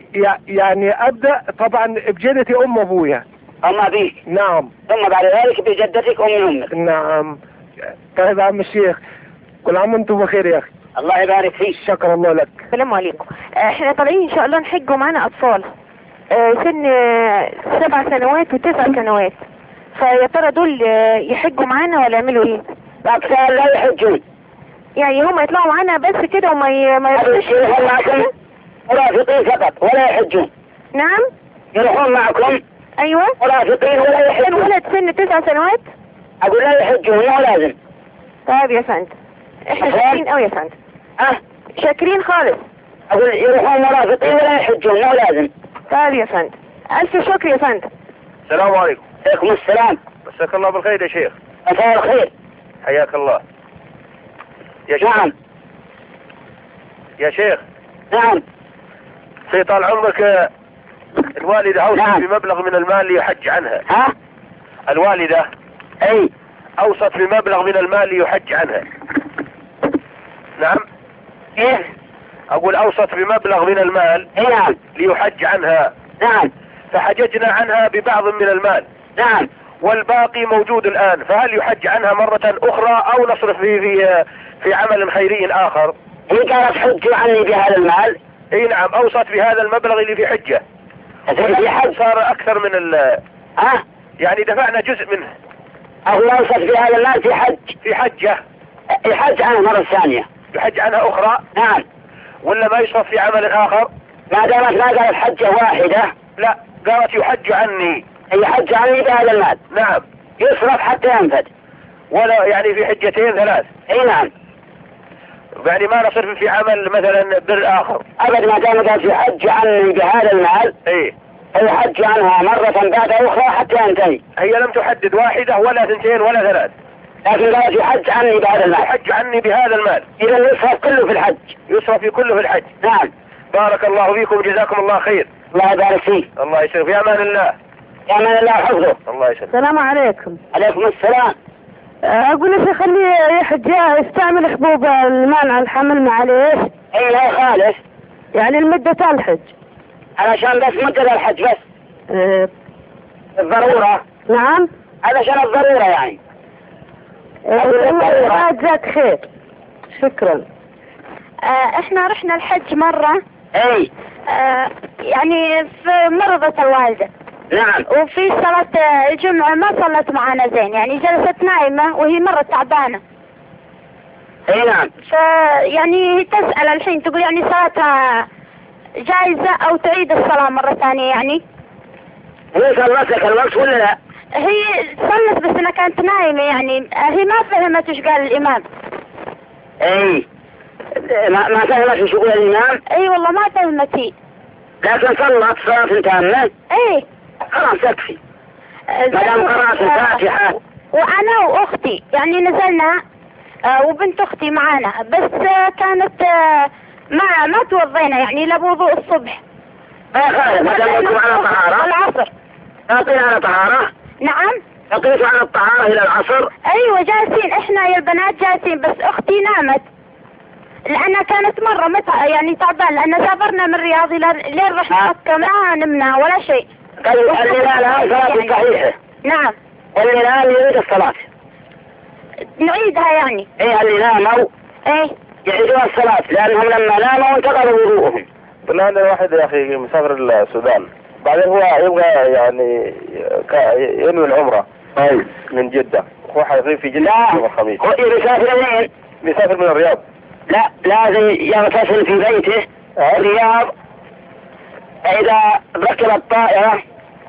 يعني أبدأ طبعا بجدتي أم أبويا. أم أبيك. نعم. ثم بعد ذلك بجدتك أم أمك. نعم. طيب يا عم الشيخ كل عام وانتم بخير يا أخي. الله يبارك فيك. شكر الله لك. السلام عليكم. احنا طالعين ان شاء الله نحجوا معنا اطفال اه سن اه سبع سنوات وتسع سنوات، فيا ترى دول اه يحجوا معنا ولا يعملوا ايه؟ الأطفال لا يحجون. يعني هم يطلعوا معنا بس كده وما ي... ما يروحون معكم مرافقين فقط ولا يحجون. نعم. يروحون معكم. ايوه. مرافقين ولا يحجون. ولد سن تسع سنوات. اقول لا يحجون مو لازم. طيب يا فندم احنا شاكرين قوي يا فندم. اه شاكرين خالص. اقول يروحون مرافقين ولا يحجون مو لازم. طيب يا فندم الف شكر يا فندم. السلام عليكم. عليكم السلام. مساك الله بالخير يا شيخ. مساء الخير. حياك الله يا شيخ. نعم. يا شيخ. نعم. في طال عمرك الوالدة أوصت نعم. بمبلغ من المال ليحج عنها. ها؟ الوالدة اي أوصت بمبلغ من المال ليحج عنها. نعم. ايه؟ أقول أوصت بمبلغ من المال. اي نعم. ليحج عنها. نعم. فحججنا عنها ببعض من المال. نعم. والباقي موجود الآن، فهل يحج عنها مرة أخرى أو نصرف في في في عمل خيري آخر؟ هي قالت حجوا عني بهذا المال. اي نعم اوصت بهذا المبلغ اللي في حجة. في حج صار اكثر من ال ها؟ يعني دفعنا جزء منه. او اوصت بهذا المال في حج. في حجة. يحج عنها مرة ثانية. يحج عنها اخرى. نعم. ولا ما يصرف في عمل اخر؟ ما دامت ما قالت حجة واحدة. لا قالت يحج عني. يحج عني بهذا المال. نعم. يصرف حتى ينفد. ولا يعني في حجتين ثلاث. اي نعم. يعني ما نصرف في عمل مثلا بر اخر. ابد ما دام قالت يحج عني بهذا المال. ايه. يحج عنها مرة بعد اخرى حتى ينتهي. هي لم تحدد واحدة ولا اثنتين ولا ثلاث. لكن قالت يحج عني بهذا المال. يحج عني بهذا المال. اذا يصرف كله في الحج. يصرف في كله في الحج. نعم. بارك الله فيكم جزاكم الله خير. الله يبارك فيك. الله يسلمك. في امان الله. يا من الله حفظه. الله يسلمك. السلام عليكم. عليكم السلام. اقول له خليه يحج يستعمل حبوب المانع الحمل معليش. اي لا خالص. يعني المدة الحج. علشان بس مدة الحج بس. اه الضرورة. نعم. علشان الضرورة يعني. الله يجزاك خير. شكرا. آه احنا رحنا الحج مرة. اي. آه يعني في مرضة الوالدة. نعم. وفي صلاة الجمعة ما صلت معنا زين، يعني جلست نايمة وهي مرة تعبانة. اي نعم. فيعني تسأل الحين تقول يعني صلاتها جائزة او تعيد الصلاة مرة ثانية يعني. هي صلت لك الوقت ولا لا؟ هي صلت بس انها كانت نايمة يعني، هي ما فهمت ايش قال الامام. اي ما ما فهمت ايش يقول الامام؟ اي والله ما فهمت هي. لكن صلت صلاة تامة؟ اي خلاص تكفي. ما دام قرأت الفاتحة. وانا واختي يعني نزلنا آه وبنت اختي معانا، بس آه كانت آه ما ما توضينا يعني لا بوضوء الصبح. ما خالف ما دام انتم على طهارة. العصر. باقين على طهارة؟ نعم. بقيتوا على الطهارة الى العصر؟ ايوه جالسين احنا يا البنات جالسين، بس اختي نامت لانها كانت مرة متع يعني تعبان، لان سافرنا من الرياض لين رحنا مكة ما نمنا ولا شيء. قال اللي لا لا صلاة صحيحة. نعم. واللي لا يريد الصلاة. نعيدها يعني. ايه اللي ناموا. ايه. يعيدوا الصلاة لانهم لما ناموا انتقلوا وضوءهم. قلنا عندنا واحد يا اخي مسافر السودان، بعدين هو يبغى يعني ينوي العمرة اي من جدة، هو حيغيب في جدة يوم الخميس. هو يسافر منين؟ بيسافر من الرياض. لا لازم يغتسل في بيته الرياض. اذا ركب الطائرة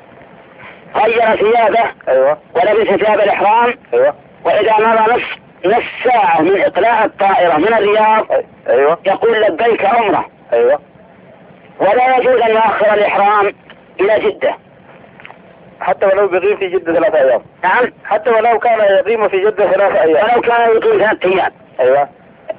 غير ثيابه. ايوه. ولبس ثياب الاحرام. ايوه. واذا مضى نصف نصف ساعة من اقلاع الطائرة من الرياض. ايوه. يقول لبيك عمرة. ايوه. ولا يجوز ان يؤخر الاحرام الى جدة. حتى ولو بيقيم في جدة ثلاثة ايام. نعم. حتى ولو كان يقيم في جدة ثلاثة ايام. ولو كان يقيم ثلاثة ايام. ايوه.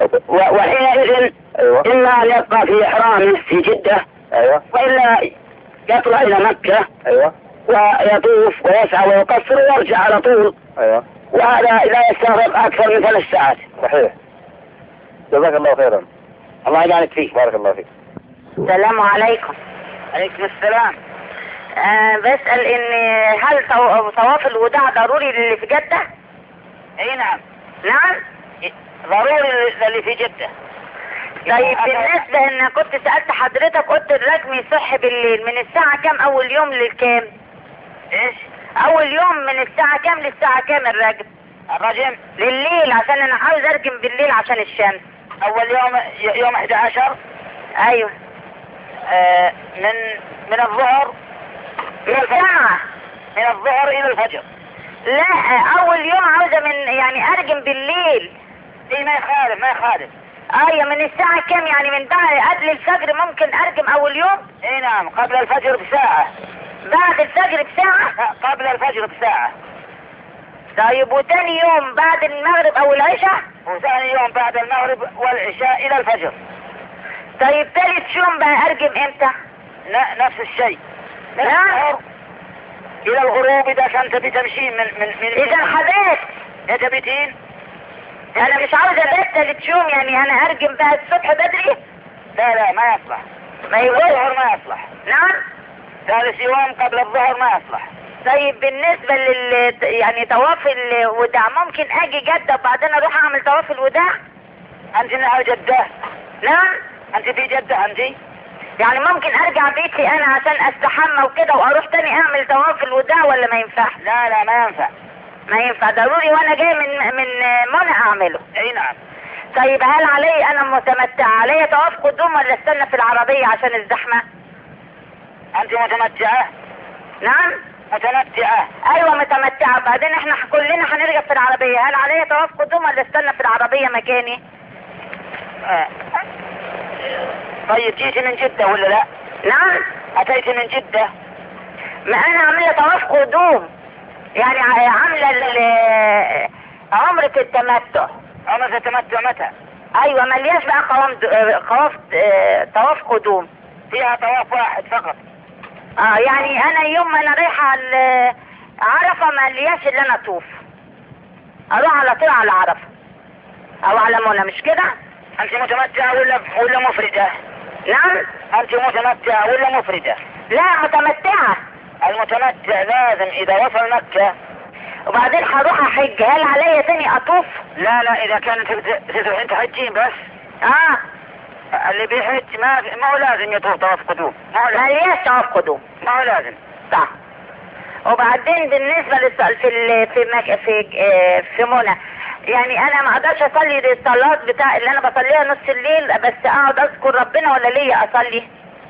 وحينئذ ايوه. اما ان يبقى في احرامه في جدة. ايوه. والا يطلع الى مكة. ايوه. ويطوف ويسعى ويقصر ويرجع على طول. ايوه. وهذا لا يستغرق اكثر من ثلاث ساعات. صحيح. جزاك الله خيرا. الله يبارك فيك. بارك الله فيك. السلام عليكم. عليكم السلام. أه بسأل ان هل طواف الوداع ضروري للي في جدة؟ اي نعم. نعم. ضروري اللي في جدة. طيب بالنسبة ان كنت سألت حضرتك قلت الرجم يصح بالليل من الساعة كام اول يوم للكام؟ ايش؟ اول يوم من الساعة كام للساعة كام الرجم؟ الرجم لليل عشان انا عاوز ارجم بالليل عشان الشمس. اول يوم يوم احد عشر. ايوه. آه من من الظهر من الساعة من الظهر الى الفجر. لا اول يوم عاوزة من يعني ارجم بالليل. اي ما يخالف ما يخالف. ايوه من الساعة كام يعني من بعد قبل الفجر ممكن ارجم اول يوم؟ اي نعم قبل الفجر بساعة. بعد الفجر بساعة؟ لا قبل الفجر بساعة. طيب وتاني يوم بعد المغرب او العشاء؟ وثاني يوم بعد المغرب والعشاء الى الفجر. طيب ثالث يوم بقى ارجم امتى؟ نفس الشيء. نعم. الى الغروب اذا كنت بتمشين من من من اذا حبيت اذا بتين. انا مش عاوزة ابات ثالث يوم يعني انا ارجم بقى الصبح بدري. لا لا ما يصلح. ما يقول الظهر ما يصلح. نعم. ثالث يوم قبل الظهر ما يصلح. طيب بالنسبة لل يعني طواف الوداع ممكن اجي جدة وبعدين اروح اعمل طواف الوداع؟ انت نهى جدة. نعم. انت في جدة انت؟ يعني ممكن ارجع بيتي انا عشان استحمى وكده واروح تاني اعمل طواف الوداع ولا ما ينفعش؟ لا لا ما ينفع. ما ينفع ضروري وانا جاي من من منى اعمله. اي نعم. طيب هل علي انا متمتعة علي طواف قدوم ولا استنى في العربية عشان الزحمة؟ انت متمتعة؟ نعم. متمتعة. ايوه متمتعة. بعدين احنا كلنا هنركب في العربية، هل علي طواف قدوم ولا استنى في العربية مكاني؟ آه. طيب جيتي من جدة ولا لا؟ نعم. اتيتي من جدة. ما انا عاملة طواف قدوم يعني عاملة عمرة التمتع. عمرة التمتع متى؟ ايوه ملياش بقى قوام قواف طواف قدوم. فيها طواف واحد فقط. اه يعني انا يوم ما انا رايحة عرفة ملياش اللي انا اطوف. اروح على طول على عرفة او على منى، مش كده؟ انت متمتعة ولا ولا مفردة؟ نعم؟ انت متمتعة ولا مفردة؟ لا متمتعة. المتمتع لازم اذا وصل مكة وبعدين هروح احج، هل عليا تاني اطوف؟ لا لا، اذا كانت تروحين تحجين بس. اه اللي بيحج ما ما هو لازم يطوف طواف قدوم، ما هو لازم طواف قدوم، ما هو لازم. صح. وبعدين بالنسبة للصلاة في ال... في مك... في اه في منى، يعني انا ما اقدرش اصلي الصلاة بتاع اللي انا بصليها نص الليل بس اقعد اذكر ربنا، ولا ليا اصلي؟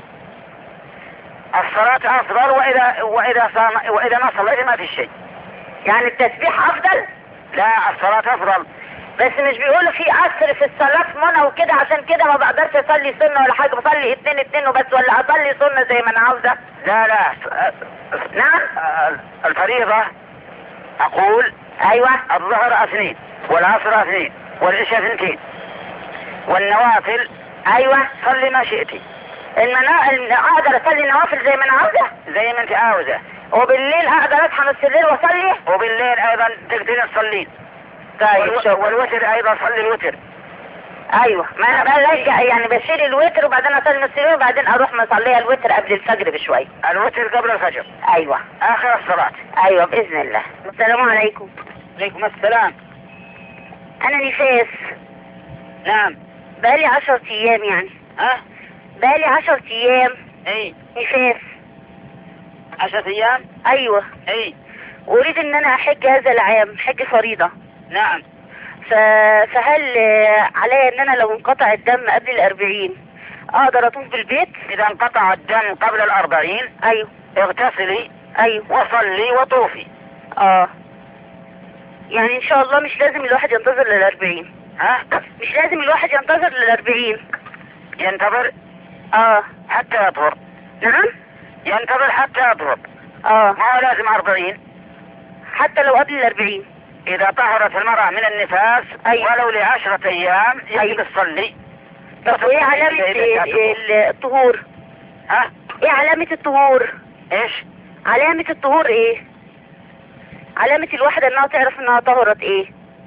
الصلاة افضل، واذا واذا صام واذا ما صليت ما في شيء. يعني التسبيح افضل؟ لا الصلاة افضل. بس مش بيقولوا في اثر في الصلاة في منى وكده، عشان كده ما بقدرش اصلي سنة ولا حاجة، بصلي اتنين اتنين وبس، ولا اصلي سنة زي ما انا عاوزة؟ لا لا. نعم. الفريضة اقول ايوه الظهر اثنين والعصر اثنين والعشاء اثنتين، والنوافل ايوه صلي ما شئتي. المنا... اقدر اصلي نوافل زي ما انا عاوزة، زي ما انت عاوزة. وبالليل اقدر اصحى نص الليل واصلي، وبالليل ايضا تقدرين تصلين. طيب والو... والوتر ايضا صلي الوتر. ايوه ما انا برجع يعني بشيل الوتر وبعدين اصلي نص الليل وبعدين اروح مصليها الوتر قبل الفجر بشوية. الوتر قبل الفجر. ايوه اخر الصلاة. ايوه باذن الله. السلام عليكم. عليكم السلام. انا نفاس. نعم. بقالي عشر ايام يعني. ها؟ بقالي عشر ايام. اي نفاس. عشر ايام؟ ايوه. اي اريد ان انا احج هذا العام، حج فريضة. نعم. ف... فهل علي ان انا لو انقطع الدم قبل الاربعين اقدر اطوف بالبيت؟ اذا انقطع الدم قبل الاربعين ايوه اغتسلي ايوه وصلي وطوفي. اه يعني ان شاء الله مش لازم الواحد ينتظر للاربعين؟ ها؟ مش لازم الواحد ينتظر للاربعين؟ ينتظر اه حتى يطهر. نعم ينتظر حتى يطهر. اه ما هو لازم اربعين حتى لو قبل الاربعين. اذا طهرت المرأة من النفاس أيوة. ولو لعشرة ايام يجب تصلي. طب وايه علامة الطهور؟ ها؟ ايه علامة الطهور؟ ايش؟ علامة الطهور ايه؟ علامة الواحدة انها تعرف انها طهرت ايه؟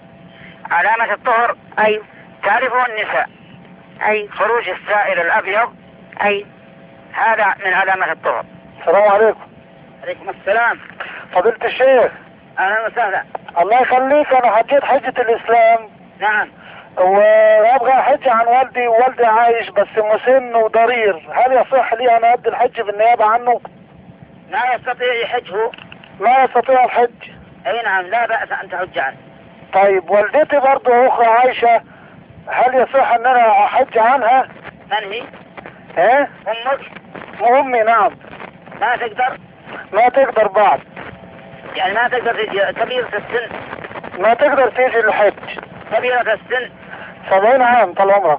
علامة الطهر ايوه تعرفه النساء. ايوه خروج السائل الابيض. ايوه هذا من علامة الطهر. السلام عليكم. عليكم السلام. فضيلة الشيخ. اهلا وسهلا. الله يخليك، انا حجيت حجة الاسلام. نعم. وابغى احج عن والدي، ووالدي عايش بس مسن وضرير، هل يصح لي ان ادي الحج بالنيابة عنه؟ لا يستطيع يحج هو. لا يستطيع الحج. اي نعم لا بأس ان تحج عنه. طيب والدتي برضه اخرى عايشة، هل يصح ان انا احج عنها؟ من هي؟ ايه؟ امك؟ امي نعم. ما تقدر؟ ما تقدر بعد. يعني ما تقدر تيجي كبيرة السن؟ ما تقدر تيجي الحج. كبيرة السن؟ سبعين عام طال عمرك.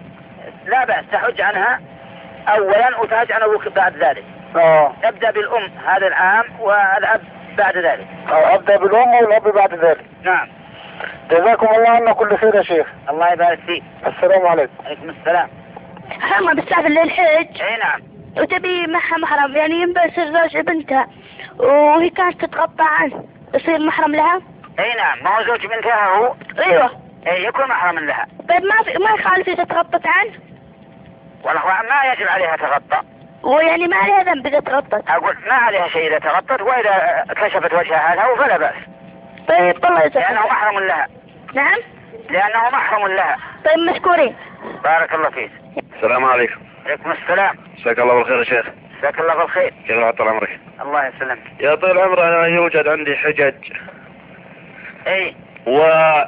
لا بأس تحج عنها اولا وتحج عن ابوك بعد ذلك. اه تبدأ بالام هذا العام والاب بعد ذلك. اه ابدأ بالام والاب بعد ذلك. نعم. جزاكم الله عنا كل خير يا شيخ. الله يبارك فيك. السلام عليكم. عليكم السلام. حما بتسافر للحج. اي نعم. وتبي معها محرم، يعني ينبغي يصير زوج بنتها وهي كانت تتغطى عنه، يصير محرم لها؟ اي نعم، ما هو زوج بنتها هو. ايوه. اي يكون محرم لها. طيب ما في ما يخالف اذا تغطت عنه؟ والله ما يجب عليها تغطى. ويعني ما عليها ذنب اذا تغطت؟ اقول ما عليها شيء اذا تغطت، واذا كشفت وجهها له فلا بأس. طيب الله يجزاك. لانه محرم لها. نعم؟ لانه محرم لها. طيب مشكورين. بارك الله فيك. السلام عليكم. عليكم السلام. مساك الله بالخير يا شيخ. مساك الله بالخير. كيف حال طال عمرك؟ الله يسلمك. يا طول العمر انا يوجد عندي حجج. اي. و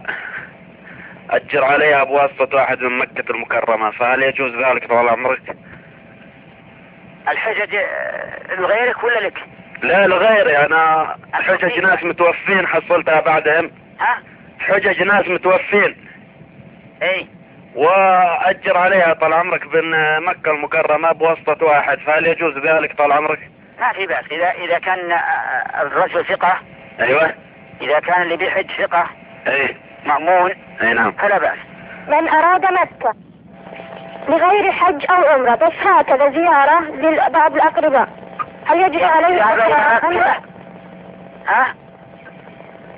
اجر عليها بواسطة واحد من مكة المكرمة، فهل يجوز ذلك طال عمرك؟ الحجج لغيرك ولا لك؟ لا لغيري، انا حجج ناس متوفين حصلتها بعدهم. ها؟ حجج ناس متوفين. اي. واجر عليها طال عمرك بين مكة المكرمة بواسطة واحد، فهل يجوز ذلك طال عمرك؟ ما في بأس، اذا اذا كان الرجل ثقة. ايوه. اذا كان اللي بيحج ثقة. اي. مأمون. اي نعم. فلا بأس. من اراد مكة لغير حج او عمرة بس هكذا زيارة لبعض الاقرباء، هل يجب عليه ها؟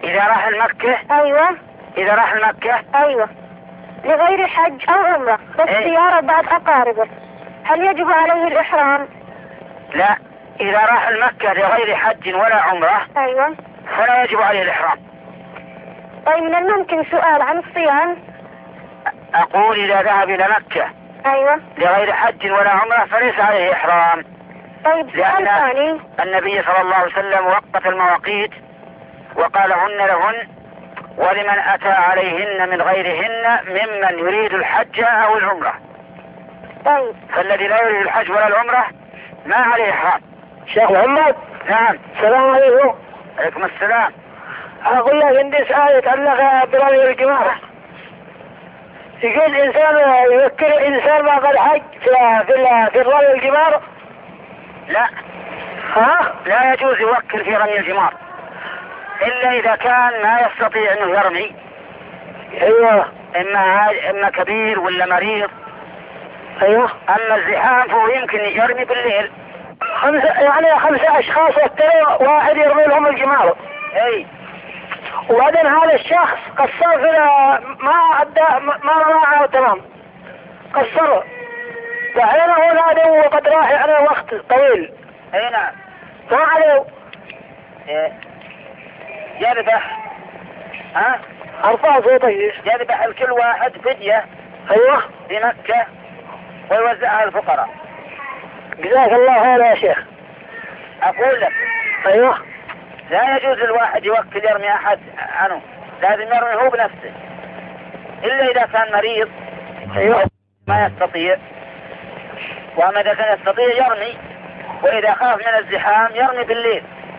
إذا راح المكة. ايوه. إذا راح المكة. ايوه. لغير حج او عمرة بس إيه؟ زيارة بعد اقاربه، هل يجب عليه الاحرام؟ لا، إذا راح المكة لغير حج ولا عمرة. ايوه. فلا يجب عليه الإحرام. طيب من الممكن سؤال عن الصيام؟ أقول إذا ذهب إلى مكة ايوه. لغير حج ولا عمرة فليس عليه إحرام. طيب سؤال لأن ثاني. النبي صلى الله عليه وسلم وقت المواقيت وقال هن لهن ولمن أتى عليهن من غيرهن ممن يريد الحج أو العمرة. طيب. فالذي لا يريد الحج ولا العمرة ما عليه إحرام. شيخ محمد. نعم. السلام عليكم. عليكم السلام. أقول لك عندي سؤال يتعلق برمي الجمار. يقول إنسان يوكل إنسان ما قد حج في في في رمي الجمار. لا. ها؟ لا يجوز يوكل في رمي الجمار إلا إذا كان ما يستطيع أنه يرمي. أيوه. إما عاد إما كبير ولا مريض. أيوه. أما الزحام فهو يمكن يرمي بالليل. خمسة يعني خمسة أشخاص وكلوا واحد يرمي لهم الجمار. أي. وبعدين هذا الشخص قصر في ما أدى ما رماه تمام. قصره. دحين هو نادي وقد راح يعني وقت طويل. أي نعم. ما عليه. إيه. يذبح. ها؟ أرفع صوتك. يذبح الكل واحد فدية. أيوه. في مكة ويوزعها على الفقراء. جزاك الله خير يا شيخ. أقول لك. أيوه. لا يجوز الواحد يوكل يرمي أحد عنه، لازم يرمي هو بنفسه إلا إذا كان مريض. أيوه. ما يستطيع. وأما إذا كان يستطيع يرمي، وإذا خاف من الزحام يرمي بالليل.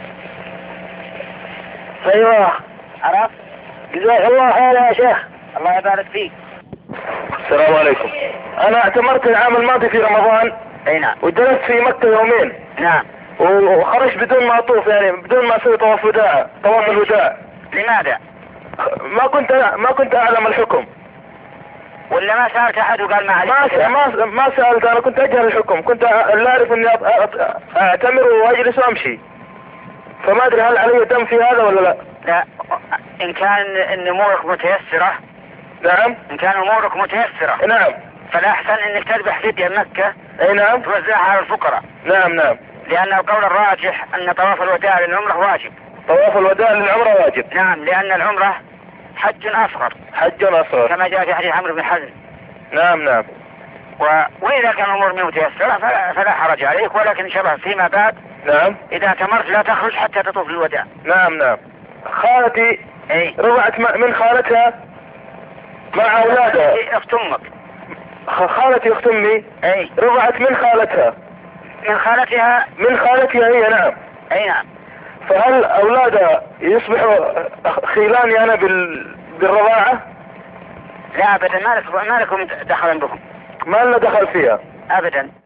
أيوه. عرفت؟ جزاك الله خير يا شيخ. الله يبارك فيك. السلام عليكم. أنا اعتمرت العام الماضي في رمضان. أي نعم. وجلست في مكة يومين. نعم. وخرج بدون ما أطوف يعني بدون ما أسوي طواف وداع طواف الوداع. لماذا؟ ما كنت ما كنت أعلم الحكم. ولا ما سألت أحد وقال ما عليك؟ ما ما ما سألت. أنا كنت أجهل الحكم. كنت لا أعرف إني أعتمر وأجلس وأمشي. فما أدري هل علي دم في هذا ولا لا؟ لا. إن كان إن أمورك متيسرة. نعم. إن كان أمورك متيسرة. نعم. فالأحسن إنك تذبح فدية مكة. أي نعم. توزعها على الفقراء. نعم نعم. لأن القول الراجح أن طواف الوداع للعمرة واجب. طواف الوداع للعمرة واجب. نعم، لأن العمرة حج أصغر. حج أصغر. كما جاء في حديث عمرو بن حزم. نعم نعم. و... وإذا كان الأمور متيسرة فلا... فلا حرج عليك، ولكن إن شاء الله فيما بعد. نعم. إذا اعتمرت لا تخرج حتى تطوف الوداع. نعم نعم. خالتي. اي. رجعت من خالتها مع أولادها. أخت أمك. خالتي أخت أمي. اي. رجعت من خالتها. من خالتها. من خالتها هي. نعم. اي نعم. فهل أولادها يصبحوا خيلاني أنا بال... بالرضاعة؟ لا أبدا، ما لكم ما لكم دخل بهم. ما لنا دخل فيها أبدا.